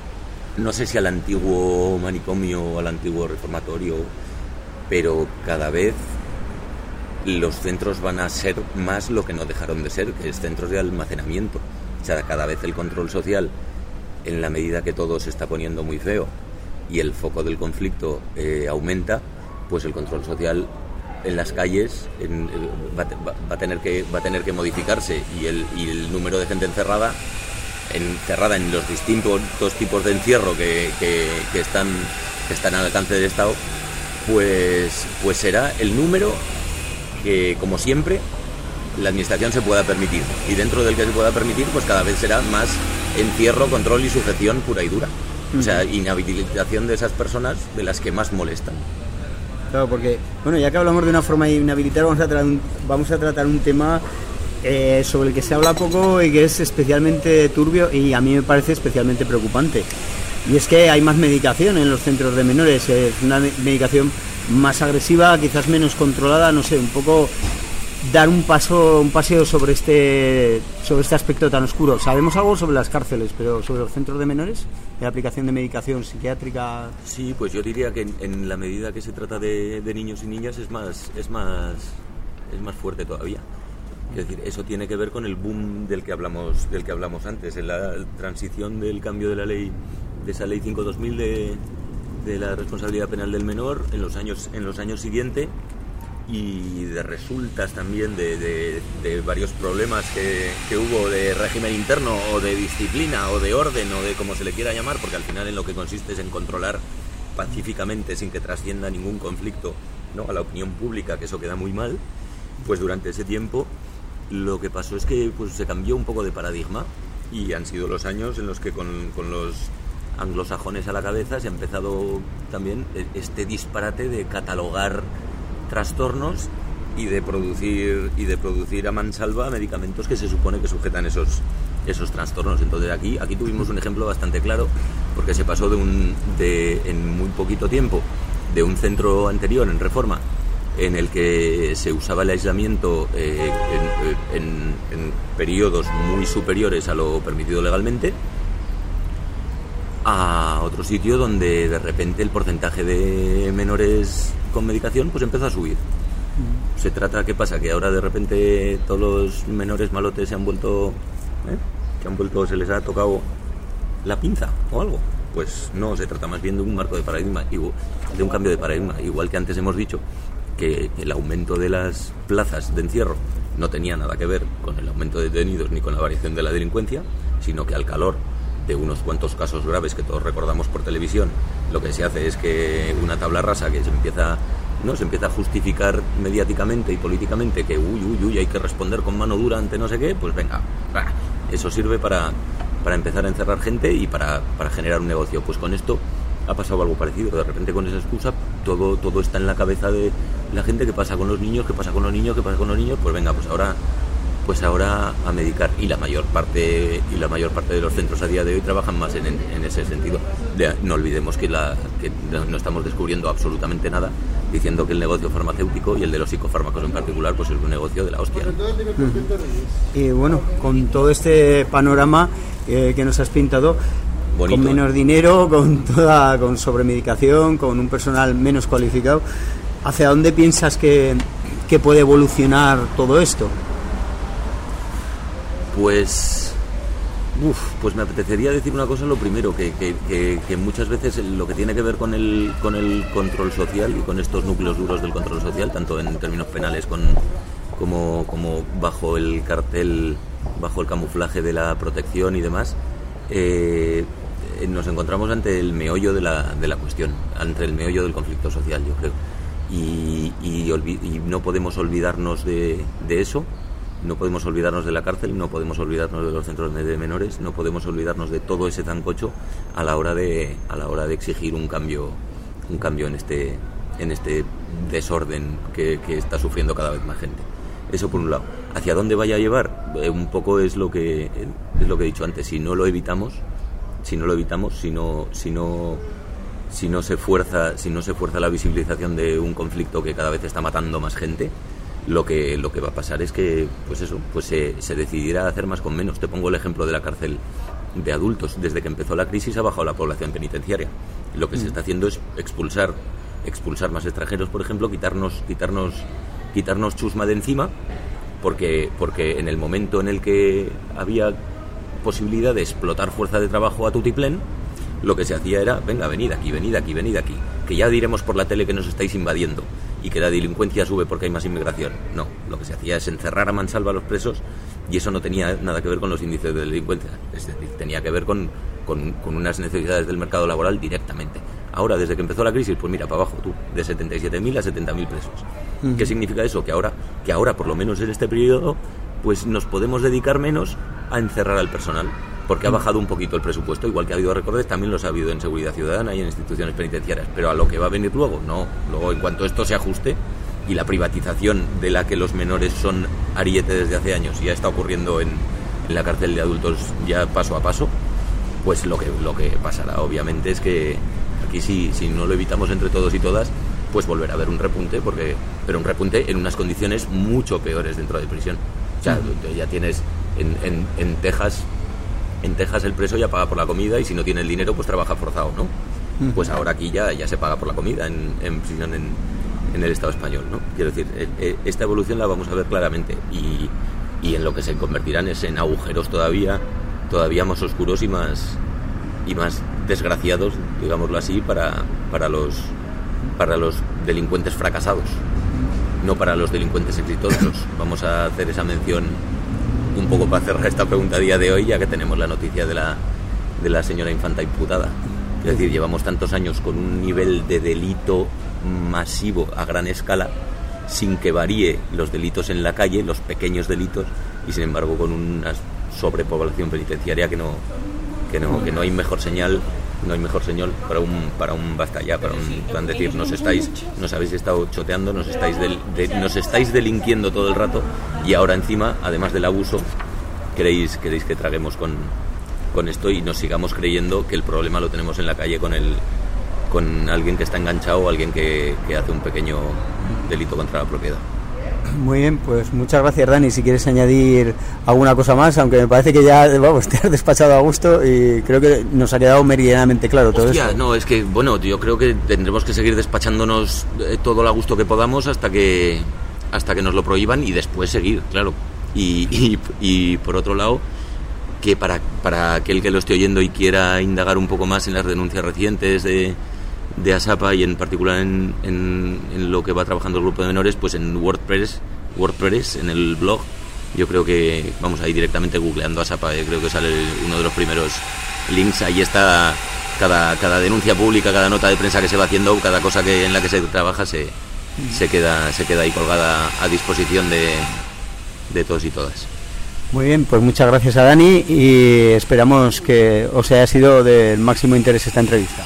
no sé si al antiguo manicomio o al antiguo reformatorio, pero cada vez los centros van a ser más lo que no dejaron de ser, que es centros de almacenamiento. O sea, cada vez el control social, en la medida que todo se está poniendo muy feo y el foco del conflicto eh, aumenta, pues el control social en las calles en, el, va, va, va a tener que va a tener que modificarse, y el, y el número de gente encerrada encerrada en los distintos tipos de encierro que, que, que están que están al alcance del Estado, pues pues será el número que, como siempre, la administración se pueda permitir, y dentro del que se pueda permitir, pues cada vez será más encierro, control y sujeción pura y dura. O sea, inhabilitación de esas personas de las que más molestan. Claro, porque, bueno, ya que hablamos de una forma de inhabilitar, vamos a tratar un, vamos a tratar un tema eh, sobre el que se habla poco y que es especialmente turbio, y a mí me parece especialmente preocupante. Y es que hay más medicación en los centros de menores, es una medicación más agresiva, quizás menos controlada, no sé, un poco dar un paso un paseo sobre este sobre este aspecto tan oscuro. Sabemos algo sobre las cárceles, pero sobre los centros de menores, de la aplicación de medicación psiquiátrica. Sí, pues yo diría que en, en la medida que se trata de, de niños y niñas es más es más es más fuerte todavía. Es decir, eso tiene que ver con el boom del que hablamos del que hablamos antes, en la transición del cambio de la ley, de esa ley cinco dos mil de, de la responsabilidad penal del menor en los años en los años siguientes. Y de resultas también de, de, de varios problemas que, que hubo de régimen interno o de disciplina o de orden o de como se le quiera llamar, porque al final en lo que consiste es en controlar pacíficamente, sin que trascienda ningún conflicto, ¿no?, a la opinión pública, que eso queda muy mal. Pues durante ese tiempo lo que pasó es que pues se cambió un poco de paradigma, y han sido los años en los que con, con los anglosajones a la cabeza se ha empezado también este disparate de catalogar trastornos y de producir y de producir a mansalva medicamentos que se supone que sujetan esos esos trastornos. Entonces aquí aquí tuvimos un ejemplo bastante claro, porque se pasó de un de en muy poquito tiempo de un centro anterior en Reforma, en el que se usaba el aislamiento eh, en, en, en periodos muy superiores a lo permitido legalmente, a otro sitio donde de repente el porcentaje de menores con medicación pues empezó a subir. se trata, ¿qué pasa? Que ahora de repente todos los menores malotes se han vuelto, ¿eh? se han vuelto, se les ha tocado la pinza o algo. Pues no, se trata más bien de un marco de paradigma, de un cambio de paradigma. Igual que antes hemos dicho que el aumento de las plazas de encierro no tenía nada que ver con el aumento de detenidos ni con la variación de la delincuencia, sino que al calor de unos cuantos casos graves que todos recordamos por televisión, lo que se hace es que una tabla rasa que se empieza, no, se empieza a justificar mediáticamente y políticamente que uy, uy, uy, hay que responder con mano dura ante no sé qué, pues venga, eso sirve para... para empezar a encerrar gente y para, para generar un negocio. Pues con esto ha pasado algo parecido. De repente con esa excusa todo, todo está en la cabeza de la gente. ¿Qué pasa con los niños? ¿Qué pasa con los niños? ¿Qué pasa con los niños? Pues venga, pues ahora pues ahora a medicar. Y la mayor parte y la mayor parte de los centros a día de hoy trabajan más en, en ese sentido. De, no olvidemos que, la, que no, no estamos descubriendo absolutamente nada diciendo que el negocio farmacéutico y el de los psicofármacos en particular pues es un negocio de la hostia. Uh-huh. Y bueno, con todo este panorama eh, que nos has pintado, bonito, con menos ¿eh? dinero, con toda con sobremedicación, con un personal menos cualificado, ¿hacia dónde piensas que, que puede evolucionar todo esto? Pues uf, pues me apetecería decir una cosa, lo primero, que, que, que, que muchas veces lo que tiene que ver con el, con el control social y con estos núcleos duros del control social, tanto en términos penales con, como, como bajo el cartel, bajo el camuflaje de la protección y demás, eh, nos encontramos ante el meollo de la, de la cuestión, ante el meollo del conflicto social, yo creo. Y, y, olvi- y no podemos olvidarnos de, de eso. No podemos olvidarnos de la cárcel, no podemos olvidarnos de los centros de menores, no podemos olvidarnos de todo ese zancocho a la hora de a la hora de exigir un cambio un cambio en este en este desorden que, que está sufriendo cada vez más gente. Eso por un lado. ¿Hacia dónde vaya a llevar? Eh, un poco es lo que es lo que he dicho antes. Si no lo evitamos, si no lo evitamos, si no si no si no se fuerza si no se fuerza la visibilización de un conflicto que cada vez está matando más gente, lo que lo que va a pasar es que pues eso pues se, se decidirá hacer más con menos. Te pongo el ejemplo de la cárcel de adultos. Desde que empezó la crisis ha bajado la población penitenciaria. Lo que mm. se está haciendo es expulsar expulsar más extranjeros, por ejemplo, quitarnos quitarnos quitarnos chusma de encima, porque porque en el momento en el que había posibilidad de explotar fuerza de trabajo a tutiplén, lo que se hacía era, venga, venid aquí, venid aquí, venid aquí, que ya diremos por la tele que nos estáis invadiendo y que la delincuencia sube porque hay más inmigración. No, lo que se hacía es encerrar a mansalva a los presos, y eso no tenía nada que ver con los índices de delincuencia, es decir, tenía que ver con, con, con unas necesidades del mercado laboral directamente. Ahora, desde que empezó la crisis, pues mira, para abajo tú, de setenta y siete mil a setenta mil presos. Uh-huh. ¿Qué significa eso? Que ahora, que ahora, por lo menos en este periodo, pues nos podemos dedicar menos a encerrar al personal, porque ha bajado un poquito el presupuesto, igual que ha habido recortes, también los ha habido en seguridad ciudadana y en instituciones penitenciarias, pero a lo que va a venir luego, no. Luego, en cuanto esto se ajuste, y la privatización de la que los menores son ariete desde hace años, y ya está ocurriendo en, en la cárcel de adultos ya paso a paso, pues lo que, lo que pasará obviamente es que aquí si, si no lo evitamos entre todos y todas, pues volverá a haber un repunte, porque pero un repunte en unas condiciones mucho peores dentro de prisión. O sea, uh-huh. ya tienes en, en, en Texas... En Texas el preso ya paga por la comida, y si no tiene el dinero pues trabaja forzado, ¿no? Uh-huh. Pues ahora aquí ya, ya se paga por la comida en, en prisión en, en el Estado español, ¿no? Quiero decir, eh, esta evolución la vamos a ver claramente, y, y en lo que se convertirán es en agujeros todavía todavía más oscuros y más y más desgraciados, digámoslo así, para, para los para los delincuentes fracasados, no para los delincuentes exitosos. Vamos a hacer esa mención un poco para cerrar esta pregunta a día de hoy, ya que tenemos la noticia de la de la señora infanta imputada. Es decir, llevamos tantos años con un nivel de delito masivo a gran escala, sin que varíe los delitos en la calle, los pequeños delitos, y sin embargo con una sobrepoblación penitenciaria que no que no que no hay mejor señal no hay mejor señal para un para un basta ya, para un plan decir, nos estáis nos habéis estado choteando, nos estáis del, de, nos estáis delinquiendo todo el rato, y ahora encima, además del abuso, queréis queréis que traguemos con con esto y nos sigamos creyendo que el problema lo tenemos en la calle con el con alguien que está enganchado o alguien que, que hace un pequeño delito contra la propiedad. Muy bien, pues muchas gracias, Dani. Si quieres añadir alguna cosa más, aunque me parece que ya, vamos, te has despachado a gusto y creo que nos ha quedado meridianamente claro todo Hostia, esto. No, es que, bueno, yo creo que tendremos que seguir despachándonos todo el a gusto que podamos hasta que hasta que nos lo prohíban y después seguir, claro. Y, y, y por otro lado, que para, para aquel que lo esté oyendo y quiera indagar un poco más en las denuncias recientes de, de ASAPA y en particular en, en, en lo que va trabajando el grupo de menores, pues en WordPress, WordPress, en el blog, yo creo que vamos ahí directamente googleando ASAPA, eh, creo que sale uno de los primeros links, ahí está cada, cada denuncia pública, cada nota de prensa que se va haciendo, cada cosa que en la que se trabaja se, se queda se queda ahí colgada a disposición de, de todos y todas. Muy bien, pues muchas gracias a Dani y esperamos que os haya sido del máximo interés esta entrevista.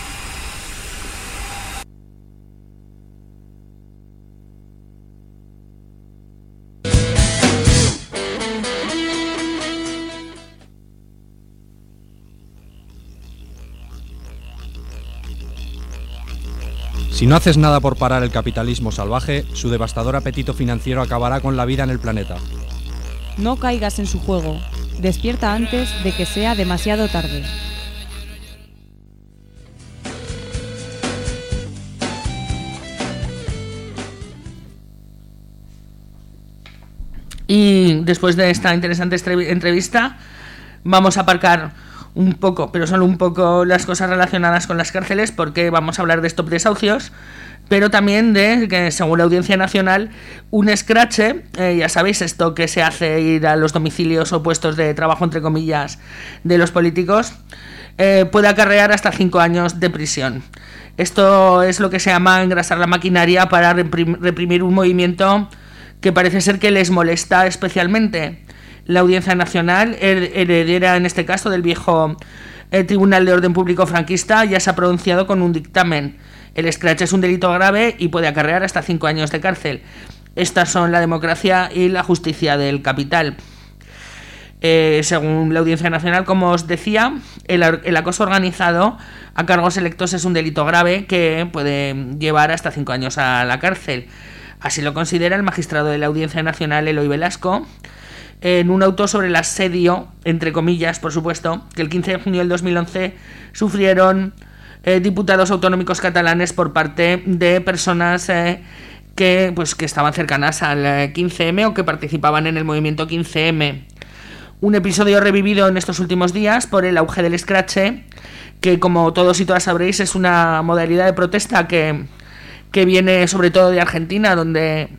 Si no haces nada por parar el capitalismo salvaje, su devastador apetito financiero acabará con la vida en el planeta. No caigas en su juego. Despierta antes de que sea demasiado tarde. Y después de esta interesante entrevista, vamos a aparcar un poco, pero solo un poco, las cosas relacionadas con las cárceles, porque vamos a hablar de stop desahucios, pero también de que, según la Audiencia Nacional, un escrache, eh, ya sabéis, esto que se hace ir a los domicilios o puestos de trabajo, entre comillas, de los políticos, eh, puede acarrear hasta cinco años de prisión. Esto es lo que se llama engrasar la maquinaria para reprim- reprimir un movimiento que parece ser que les molesta especialmente. La Audiencia Nacional, heredera en este caso del viejo eh, Tribunal de Orden Público franquista, ya se ha pronunciado con un dictamen. El escrache es un delito grave y puede acarrear hasta cinco años de cárcel. Estas son la democracia y la justicia del capital. Eh, según la Audiencia Nacional, como os decía, el, el acoso organizado a cargos electos es un delito grave que puede llevar hasta cinco años a la cárcel. Así lo considera el magistrado de la Audiencia Nacional, Eloy Velasco, en un auto sobre el asedio, entre comillas, por supuesto, que el quince de junio del dos mil once sufrieron eh, diputados autonómicos catalanes por parte de personas eh, que, pues, que estaban cercanas al quince eme o que participaban en el movimiento quince eme. Un episodio revivido en estos últimos días por el auge del escrache, que, como todos y todas sabréis, es una modalidad de protesta que, que viene sobre todo de Argentina, donde...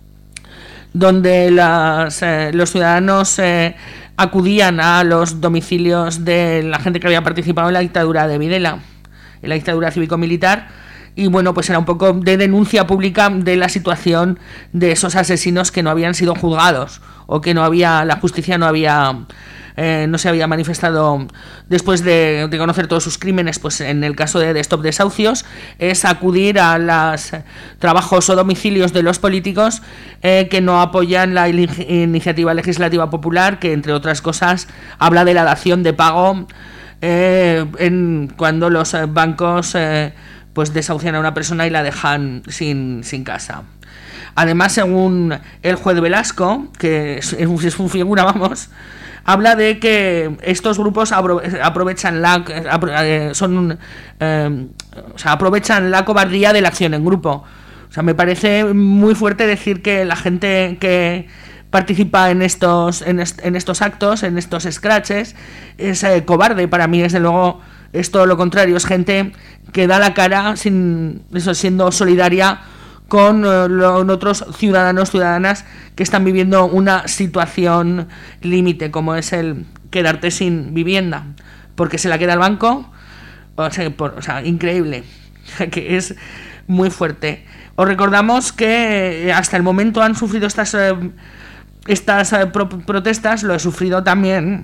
donde las, eh, los ciudadanos eh, acudían a los domicilios de la gente que había participado en la dictadura de Videla, en la dictadura cívico-militar, y bueno, pues era un poco de denuncia pública de la situación de esos asesinos que no habían sido juzgados, o que no había, la justicia no había... Eh, no se había manifestado después de, de conocer todos sus crímenes. Pues en el caso de, de Stop Desahucios es acudir a los eh, trabajos o domicilios de los políticos eh, que no apoyan la in- iniciativa legislativa popular, que entre otras cosas habla de la dación de pago eh, en, cuando los eh, bancos eh, pues desahucian a una persona y la dejan sin, sin casa. Además, según el juez Velasco, que es, es un figura, vamos, habla de que estos grupos aprovechan la son eh, o sea, aprovechan la cobardía de la acción en grupo. O sea, me parece muy fuerte decir que la gente que participa en estos en, est- en estos actos, en estos scratches, es eh, cobarde. Para mí, desde luego, es todo lo contrario. Es gente que da la cara sin eso, siendo solidaria con eh, los otros ciudadanos, ciudadanas que están viviendo una situación límite, como es el quedarte sin vivienda, porque se la queda el banco. O sea, por, o sea increíble, que es muy fuerte. Os recordamos que hasta el momento han sufrido estas, eh, estas eh, pro- protestas, lo he sufrido también,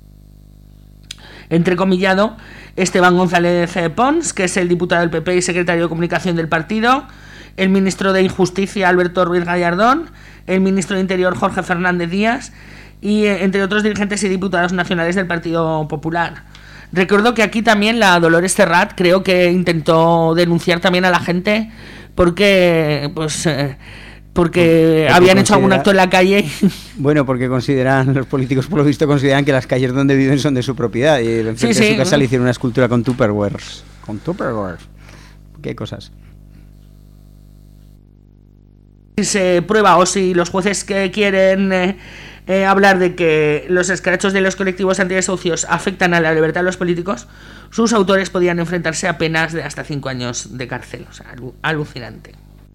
entrecomillado, Esteban González Pons, que es el diputado del P P y secretario de Comunicación del partido, el ministro de Injusticia Alberto Ruiz Gallardón, el ministro de Interior Jorge Fernández Díaz y eh, entre otros dirigentes y diputados nacionales del Partido Popular. Recuerdo que aquí también la Dolores Serrat creo que intentó denunciar también a la gente porque pues eh, porque, porque habían hecho algún acto en la calle. Bueno, porque consideran, los políticos por lo visto consideran que las calles donde viven son de su propiedad, y enfrente sí, sí. de su casa le hicieron una escultura con Tupperware. Con Tupperware. Qué cosas. Si se prueba o si los jueces que quieren eh, eh, hablar de que los escrachos de los colectivos antidesahucios afectan a la libertad de los políticos, sus autores podían enfrentarse a penas de hasta cinco años de cárcel. O sea, alu- alucinante.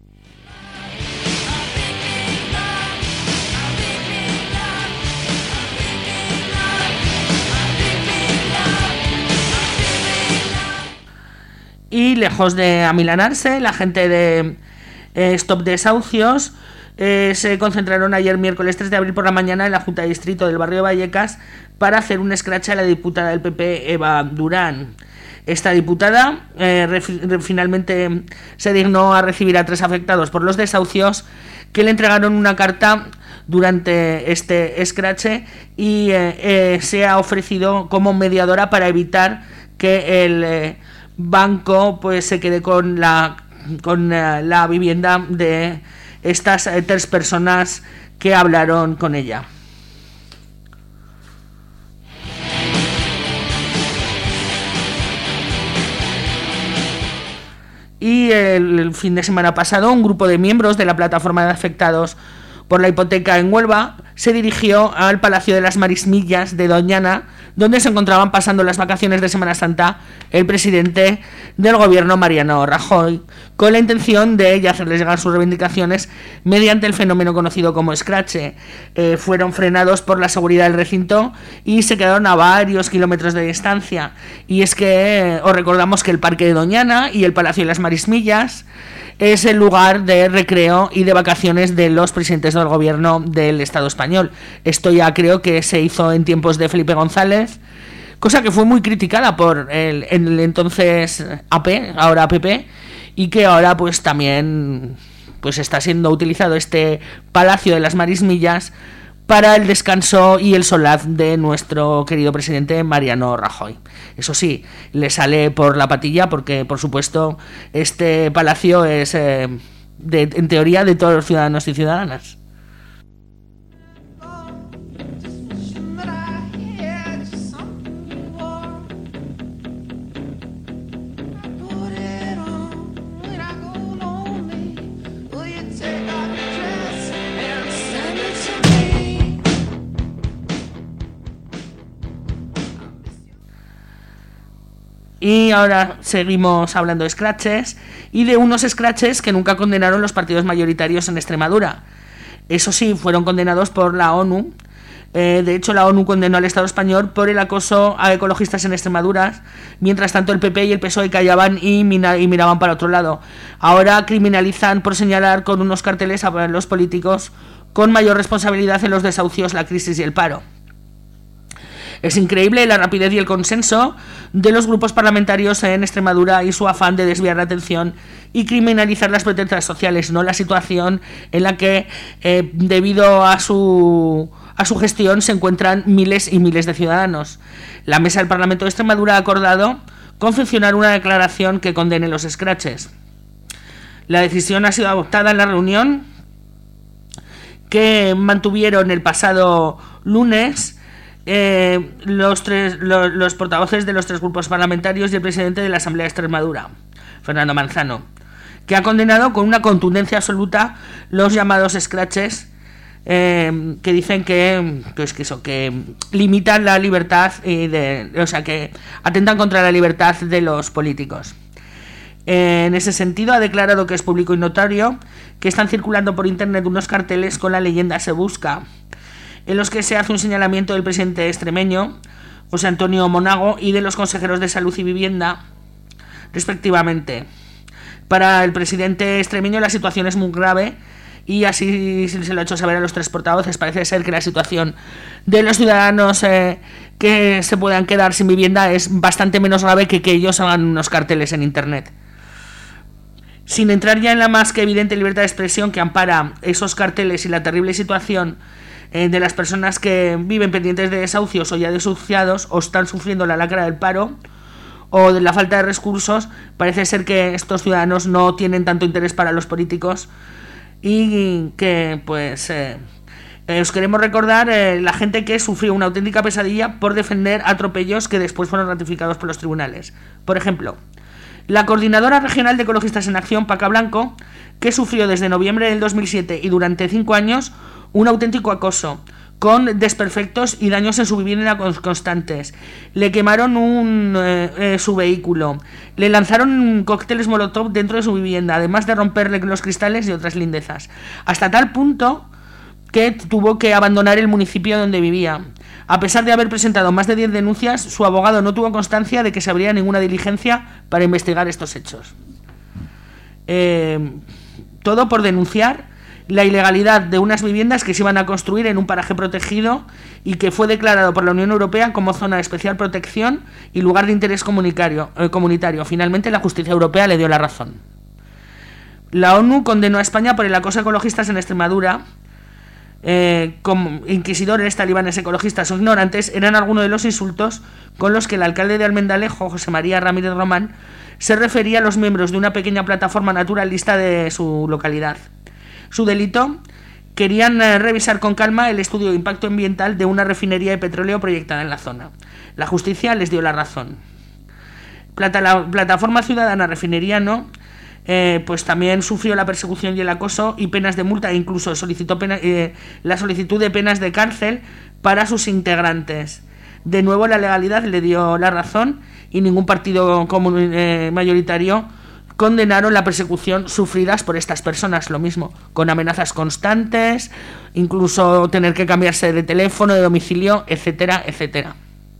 Y lejos de amilanarse, la gente de eh, Stop Desahucios eh, se concentraron ayer miércoles tres de abril por la mañana en la Junta de Distrito del barrio de Vallecas para hacer un escrache a la diputada del P P, Eva Durán. Esta diputada eh, ref- finalmente se dignó a recibir a tres afectados por los desahucios, que le entregaron una carta durante este escrache y eh, eh, se ha ofrecido como mediadora para evitar que el eh, banco pues se quede con la con eh, la vivienda de estas eh, tres personas que hablaron con ella. Y el, el fin de semana pasado, un grupo de miembros de la plataforma de afectados por la hipoteca en Huelva se dirigió al Palacio de las Marismillas de Doñana, donde se encontraban pasando las vacaciones de Semana Santa el presidente del gobierno, Mariano Rajoy, con la intención de hacerles llegar sus reivindicaciones mediante el fenómeno conocido como escrache. Eh, fueron frenados por la seguridad del recinto y se quedaron a varios kilómetros de distancia. Y es que eh, os recordamos que el Parque de Doñana y el Palacio de las Marismillas es el lugar de recreo y de vacaciones de los presidentes del gobierno del Estado español. Esto ya creo que se hizo en tiempos de Felipe González, cosa que fue muy criticada por el, el entonces A P, ahora P P, y que ahora pues también pues está siendo utilizado este Palacio de las Marismillas para el descanso y el solaz de nuestro querido presidente Mariano Rajoy. Eso sí, le sale por la patilla porque, por supuesto, este palacio es, eh, de, en teoría, de todos los ciudadanos y ciudadanas. Y ahora seguimos hablando de scratches y de unos scratches que nunca condenaron los partidos mayoritarios en Extremadura. Eso sí, fueron condenados por la ONU. Eh, de hecho, la ONU condenó al Estado español por el acoso a ecologistas en Extremadura. Mientras tanto, el P P y el P S O E callaban y, mina- y miraban para otro lado. Ahora criminalizan por señalar con unos carteles a los políticos con mayor responsabilidad en los desahucios, la crisis y el paro. Es increíble la rapidez y el consenso de los grupos parlamentarios en Extremadura y su afán de desviar la atención y criminalizar las protestas sociales, no la situación en la que, eh, debido a su, a su gestión, se encuentran miles y miles de ciudadanos. La Mesa del Parlamento de Extremadura ha acordado confeccionar una declaración que condene los scratches. La decisión ha sido adoptada en la reunión que mantuvieron el pasado lunes Eh, los tres los, los portavoces de los tres grupos parlamentarios y el presidente de la Asamblea de Extremadura, Fernando Manzano, que ha condenado con una contundencia absoluta los llamados scratches, eh, que dicen que pues que eso que limitan la libertad y de, o sea que atentan contra la libertad de los políticos. Eh, en ese sentido ha declarado que es público y notorio que están circulando por internet unos carteles con la leyenda "Se busca", en los que se hace un señalamiento del presidente extremeño, José Antonio Monago, y de los consejeros de Salud y Vivienda, respectivamente. Para el presidente extremeño la situación es muy grave y así se lo ha hecho saber a los tres portavoces. Parece ser que la situación de los ciudadanos eh, que se puedan quedar sin vivienda es bastante menos grave que que ellos hagan unos carteles en internet. Sin entrar ya en la más que evidente libertad de expresión que ampara esos carteles y la terrible situación de las personas que viven pendientes de desahucios o ya desahuciados o están sufriendo la lacra del paro o de la falta de recursos, parece ser que estos ciudadanos no tienen tanto interés para los políticos y que pues eh, eh, os queremos recordar eh, la gente que sufrió una auténtica pesadilla por defender atropellos que después fueron ratificados por los tribunales. Por ejemplo, La Coordinadora Regional de Ecologistas en Acción, Paca Blanco, que sufrió desde noviembre del dos mil siete y durante cinco años un auténtico acoso, con desperfectos y daños en su vivienda constantes. Le quemaron un, eh, eh, su vehículo, le lanzaron cócteles molotov dentro de su vivienda, además de romperle los cristales y otras lindezas, hasta tal punto que tuvo que abandonar el municipio donde vivía. A pesar de haber presentado más de diez denuncias, su abogado no tuvo constancia de que se abría ninguna diligencia para investigar estos hechos. Eh, todo por denunciar la ilegalidad de unas viviendas que se iban a construir en un paraje protegido y que fue declarado por la Unión Europea como zona de especial protección y lugar de interés comunitario. Eh, comunitario. Finalmente, la justicia europea le dio la razón. La ONU condenó a España por el acoso a ecologistas en Extremadura. Eh, como inquisidores, talibanes, ecologistas o ignorantes eran algunos de los insultos con los que el alcalde de Almendalejo, José María Ramírez Román, se refería a los miembros de una pequeña plataforma naturalista de su localidad. Su delito: querían eh, revisar con calma el estudio de impacto ambiental de una refinería de petróleo proyectada en la zona. La justicia les dio la razón. Plata, la plataforma ciudadana Refinería No Eh, pues también sufrió la persecución y el acoso y penas de multa, e incluso solicitó pena, eh, la solicitud de penas de cárcel para sus integrantes. De nuevo, la legalidad le dio la razón y ningún partido comun, eh, mayoritario condenaron la persecución sufridas por estas personas. Lo mismo, con amenazas constantes, incluso tener que cambiarse de teléfono, de domicilio, etcétera, etcétera.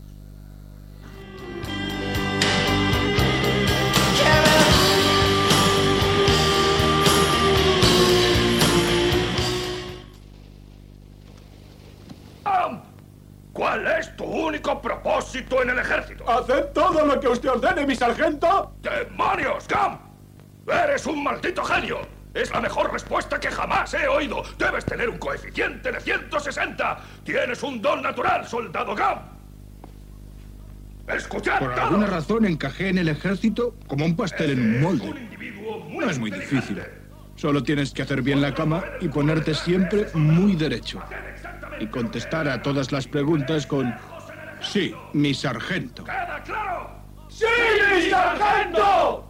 ¿Cuál es tu único propósito en el ejército? ¿Hacer todo lo que usted ordene, mi sargento? ¡Demonios, Gam! ¡Eres un maldito genio! Es la mejor respuesta que jamás he oído. Debes tener un coeficiente de ciento sesenta. Tienes un don natural, soldado Gam. ¡Escuchad! Por alguna razón encajé en el ejército como un pastel en un molde. No es muy difícil. Solo tienes que hacer bien la cama y ponerte siempre muy derecho. Y contestar a todas las preguntas con: sí, mi sargento. ¿Queda claro? ¡Sí, mi sargento!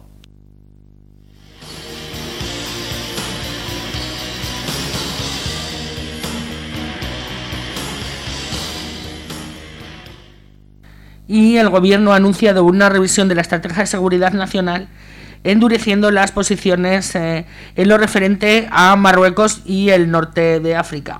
Y el gobierno ha anunciado una revisión de la estrategia de seguridad nacional, endureciendo las posiciones eh, en lo referente a Marruecos y el norte de África.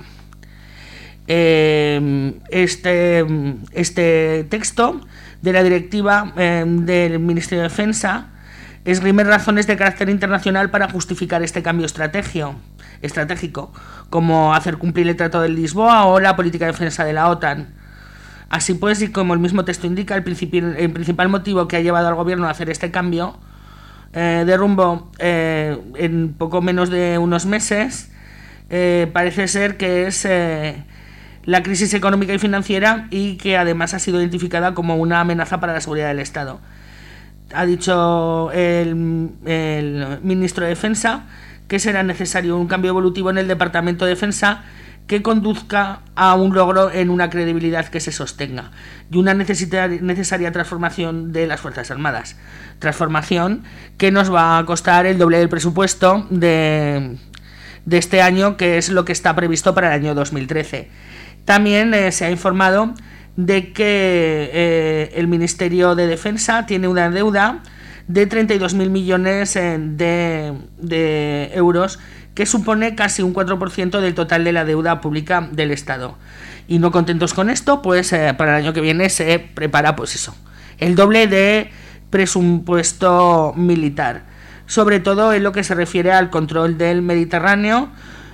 Eh, este, este texto de la directiva eh, del Ministerio de Defensa esgrime razones de carácter internacional para justificar este cambio estrategio, estratégico, como hacer cumplir el Tratado de Lisboa o la política de defensa de la OTAN. Así pues, y como el mismo texto indica, el, el principal motivo que ha llevado al gobierno a hacer este cambio eh, de rumbo eh, en poco menos de unos meses eh, parece ser que es eh, la crisis económica y financiera, y que además ha sido identificada como una amenaza para la seguridad del Estado. Ha dicho el, el ministro de Defensa que será necesario un cambio evolutivo en el Departamento de Defensa que conduzca a un logro en una credibilidad que se sostenga y una necesaria transformación de las Fuerzas Armadas. Transformación que nos va a costar el doble del presupuesto de, de este año, que es lo que está previsto para el año dos mil trece. También eh, se ha informado de que eh, el Ministerio de Defensa tiene una deuda de treinta y dos mil millones eh, de, de euros, que supone casi un cuatro por ciento del total de la deuda pública del Estado. Y no contentos con esto, pues eh, para el año que viene se prepara, pues eso, el doble de presupuesto militar, sobre todo en lo que se refiere al control del Mediterráneo.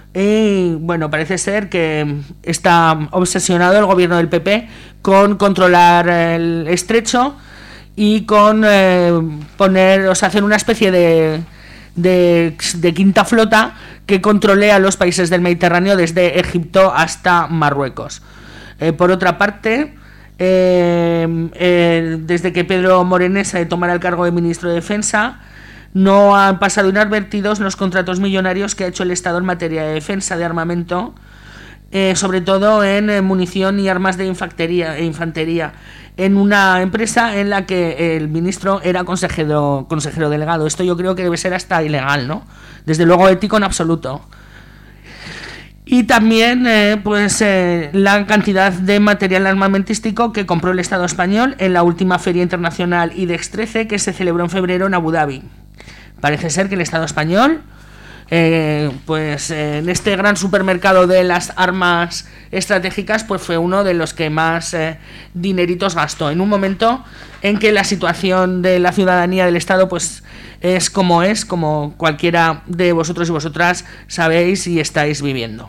Y bueno, parece ser que está obsesionado el gobierno del P P con controlar el estrecho y con eh, poner, o sea, hacer una especie de, de, de quinta flota que controle a los países del Mediterráneo desde Egipto hasta Marruecos. Eh, por otra parte, eh, eh, desde que Pedro Morenesa tomara el cargo de ministro de Defensa, no han pasado inadvertidos los contratos millonarios que ha hecho el Estado en materia de defensa, de armamento, eh, sobre todo en eh, munición y armas de infantería, e infantería, en una empresa en la que el ministro era consejero, consejero delegado. Esto yo creo que debe ser hasta ilegal, ¿no? Desde luego ético en absoluto. Y también eh, pues eh, la cantidad de material armamentístico que compró el Estado español en la última Feria Internacional I D E X trece, que se celebró en febrero en Abu Dhabi. Parece ser que el Estado español, eh, pues eh, en este gran supermercado de las armas estratégicas, pues fue uno de los que más eh, dineritos gastó, en un momento en que la situación de la ciudadanía del Estado pues es como es, como cualquiera de vosotros y vosotras sabéis y estáis viviendo.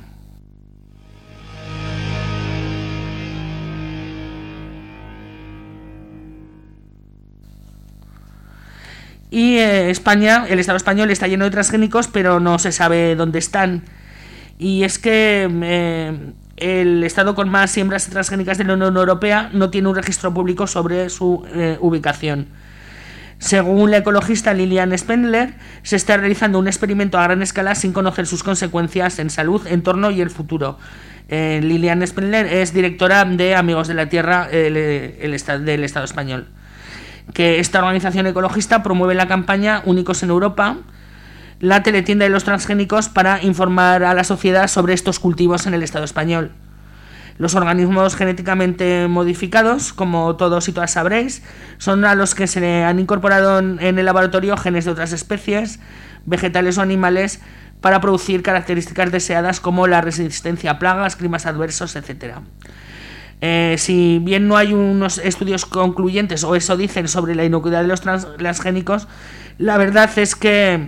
Y eh, España, el Estado español está lleno de transgénicos, pero no se sabe dónde están. Y es que eh, el Estado con más siembras transgénicas de la Unión Europea no tiene un registro público sobre su eh, ubicación. Según la ecologista Lilian Spendler, se está realizando un experimento a gran escala sin conocer sus consecuencias en salud, entorno y el futuro. Eh, Lilian Spendler es directora de Amigos de la Tierra el, el, el, del Estado español. Que esta organización ecologista promueve la campaña Únicos en Europa, la teletienda de los transgénicos, para informar a la sociedad sobre estos cultivos en el Estado español. Los organismos genéticamente modificados, como todos y todas sabréis, son a los que se le han incorporado en el laboratorio genes de otras especies, vegetales o animales, para producir características deseadas como la resistencia a plagas, climas adversos, etcétera. Eh, si bien no hay unos estudios concluyentes, o eso dicen, sobre la inocuidad de los transgénicos, la verdad es que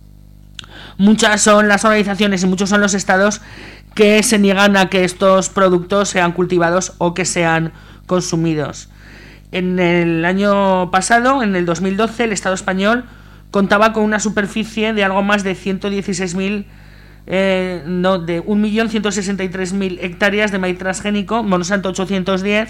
muchas son las organizaciones y muchos son los estados que se niegan a que estos productos sean cultivados o que sean consumidos. En el año pasado, en el dos mil doce, el Estado español contaba con una superficie de algo más de ciento dieciséis mil Eh, no, de un millón ciento sesenta y tres mil hectáreas de maíz transgénico, Monsanto ochocientos diez,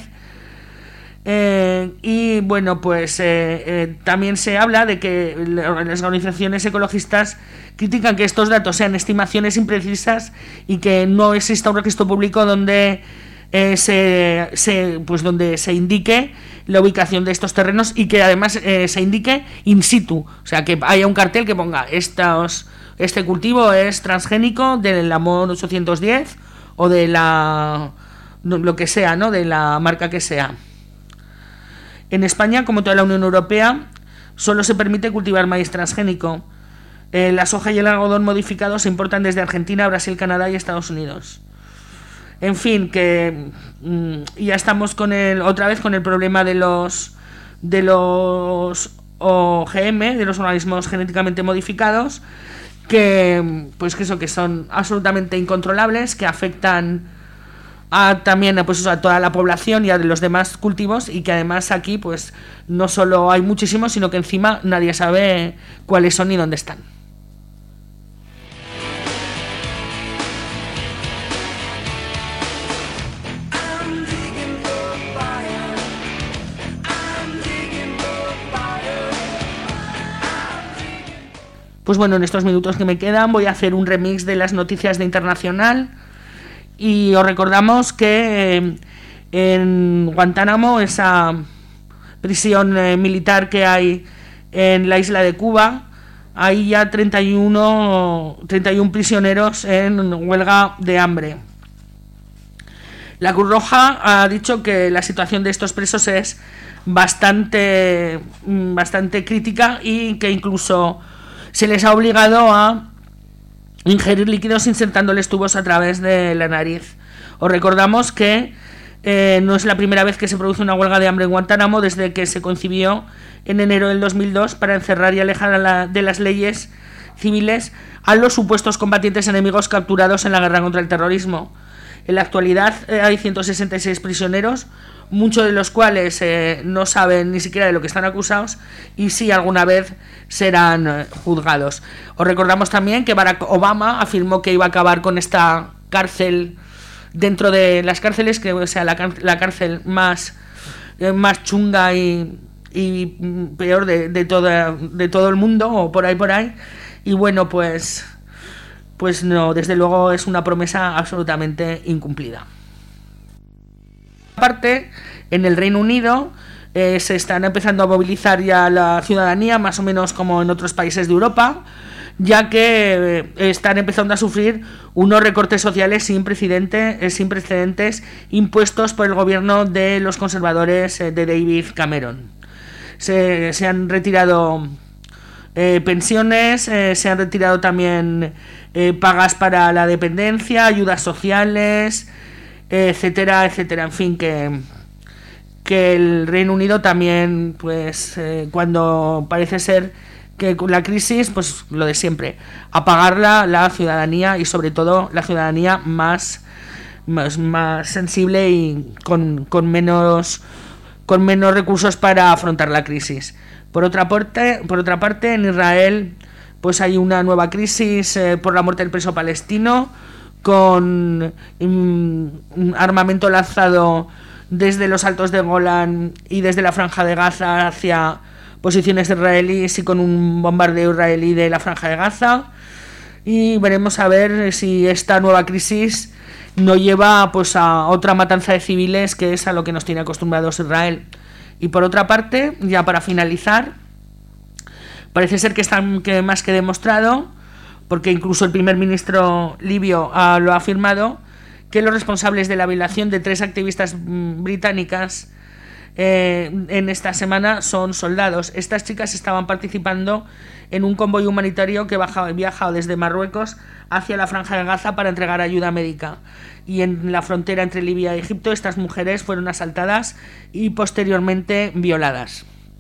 eh, y bueno, pues eh, eh, también se habla de que las organizaciones ecologistas critican que estos datos sean estimaciones imprecisas y que no exista un registro público donde eh, se, se, pues donde se indique la ubicación de estos terrenos y que además eh, se indique in situ, o sea, que haya un cartel que ponga estos Este cultivo es transgénico del Amor ochocientos diez o de la lo que sea, ¿no? De la marca que sea. En España, como toda la Unión Europea, solo se permite cultivar maíz transgénico. Eh, la soja y el algodón modificados se importan desde Argentina, Brasil, Canadá y Estados Unidos. En fin, que mmm, ya estamos con el otra vez con el problema de los de los O G M, de los organismos genéticamente modificados, que pues que eso que son absolutamente incontrolables, que afectan a también pues eso, a toda la población y a los demás cultivos, y que además aquí pues no solo hay muchísimos, sino que encima nadie sabe cuáles son ni dónde están. Pues bueno, en estos minutos que me quedan voy a hacer un remix de las noticias de Internacional, y os recordamos que eh, en Guantánamo, esa prisión eh, militar que hay en la isla de Cuba, hay ya treinta y uno prisioneros en huelga de hambre. La Cruz Roja ha dicho que la situación de estos presos es bastante, bastante crítica, y que incluso se les ha obligado a ingerir líquidos insertándoles tubos a través de la nariz. Os recordamos que eh, no es la primera vez que se produce una huelga de hambre en Guantánamo, desde que se concibió en enero del dos mil dos para encerrar y alejar a la, de las leyes civiles a los supuestos combatientes enemigos capturados en la guerra contra el terrorismo. En la actualidad eh, hay ciento sesenta y seis prisioneros, muchos de los cuales eh, no saben ni siquiera de lo que están acusados, y sí alguna vez serán eh, juzgados. Os recordamos también que Barack Obama afirmó que iba a acabar con esta cárcel dentro de las cárceles, que o sea la, la cárcel más, eh, más chunga y, y peor de, de, toda, de todo el mundo, o por ahí por ahí. Y bueno, pues pues no, desde luego es una promesa absolutamente incumplida. Aparte, en el Reino Unido eh, se están empezando a movilizar ya la ciudadanía, más o menos como en otros países de Europa, ya que eh, están empezando a sufrir unos recortes sociales sin precedentes, eh, sin precedentes impuestos por el gobierno de los conservadores eh, de David Cameron. Se, se han retirado eh, pensiones, eh, se han retirado también eh, pagas para la dependencia, ayudas sociales, eh, etcétera, etcétera. En fin, que, que el Reino Unido también, pues, eh, cuando parece ser que con la crisis, pues lo de siempre, apagarla la ciudadanía y sobre todo la ciudadanía más, más, más sensible y con, con menos... con menos recursos para afrontar la crisis. Por otra parte, por otra parte en Israel pues hay una nueva crisis eh, por la muerte del preso palestino, con um, un armamento lanzado desde los altos de Golán y desde la franja de Gaza hacia posiciones israelíes y con un bombardeo israelí de la franja de Gaza. Y veremos a ver si esta nueva crisis no lleva pues a otra matanza de civiles, que es a lo que nos tiene acostumbrados Israel. Y por otra parte, ya para finalizar, parece ser que está que más que demostrado, porque incluso el primer ministro libio ah, lo ha afirmado, que los responsables de la violación de tres activistas mm, británicas eh, en esta semana son soldados. Estas chicas estaban participando en un convoy humanitario que ha viajado desde Marruecos hacia la franja de Gaza para entregar ayuda médica, y en la frontera entre Libia y Egipto estas mujeres fueron asaltadas y posteriormente violadas.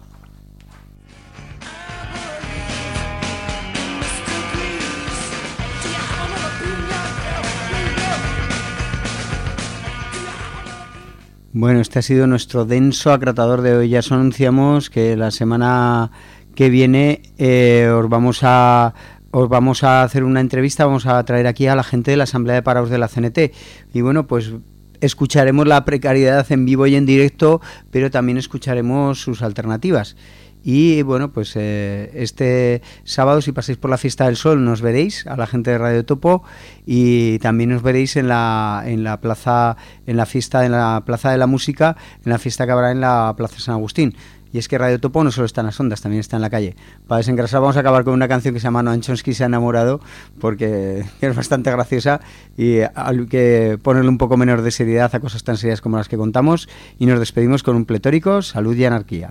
Bueno, este ha sido nuestro denso acratador de hoy. Ya os anunciamos que la semana que viene eh, os vamos a os vamos a hacer una entrevista, vamos a traer aquí a la gente de la Asamblea de Parados de la C N T. Y bueno, pues escucharemos la precariedad en vivo y en directo, pero también escucharemos sus alternativas. Y bueno, pues eh, este sábado, si pasáis por la Fiesta del Sol, nos veréis a la gente de Radio Topo, y también nos veréis en la en la plaza en la fiesta en la Plaza de la Música, en la fiesta que habrá en la Plaza San Agustín. Y es que Radio Topo no solo está en las ondas, también está en la calle. Para desengrasar vamos a acabar con una canción que se llama Noam Chomsky se ha enamorado, porque es bastante graciosa y hay que ponerle un poco menos de seriedad a cosas tan serias como las que contamos. Y nos despedimos con un pletórico Salud y Anarquía.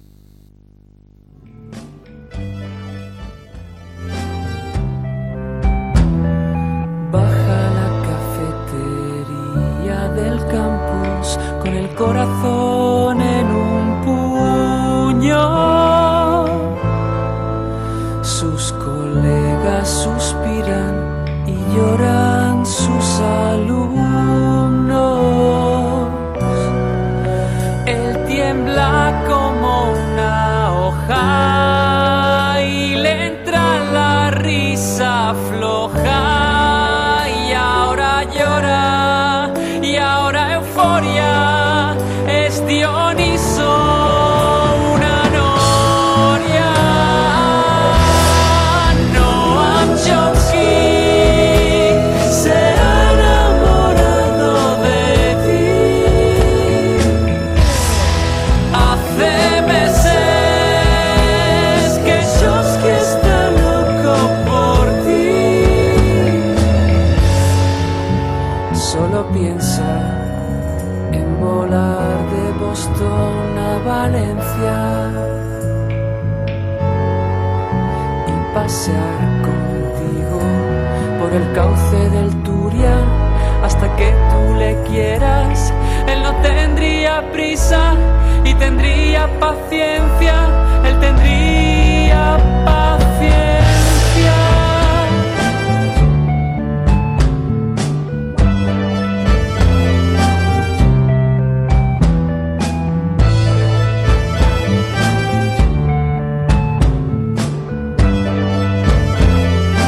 Baja la cafetería del campus con el corazón en un puño. Sus colegas suspiran y lloran sus alumnos. Él tiembla como una hoja y le entra la risa floja. Llora y ahora euforia es Dioniso, una noria. Noam Chomsky se ha enamorado de ti. Hace meses que Chomsky está loco por ti. Solo piensa en volar de Boston a Valencia y pasear contigo por el cauce del Turia hasta que tú le quieras. Él no tendría prisa y tendría paciencia.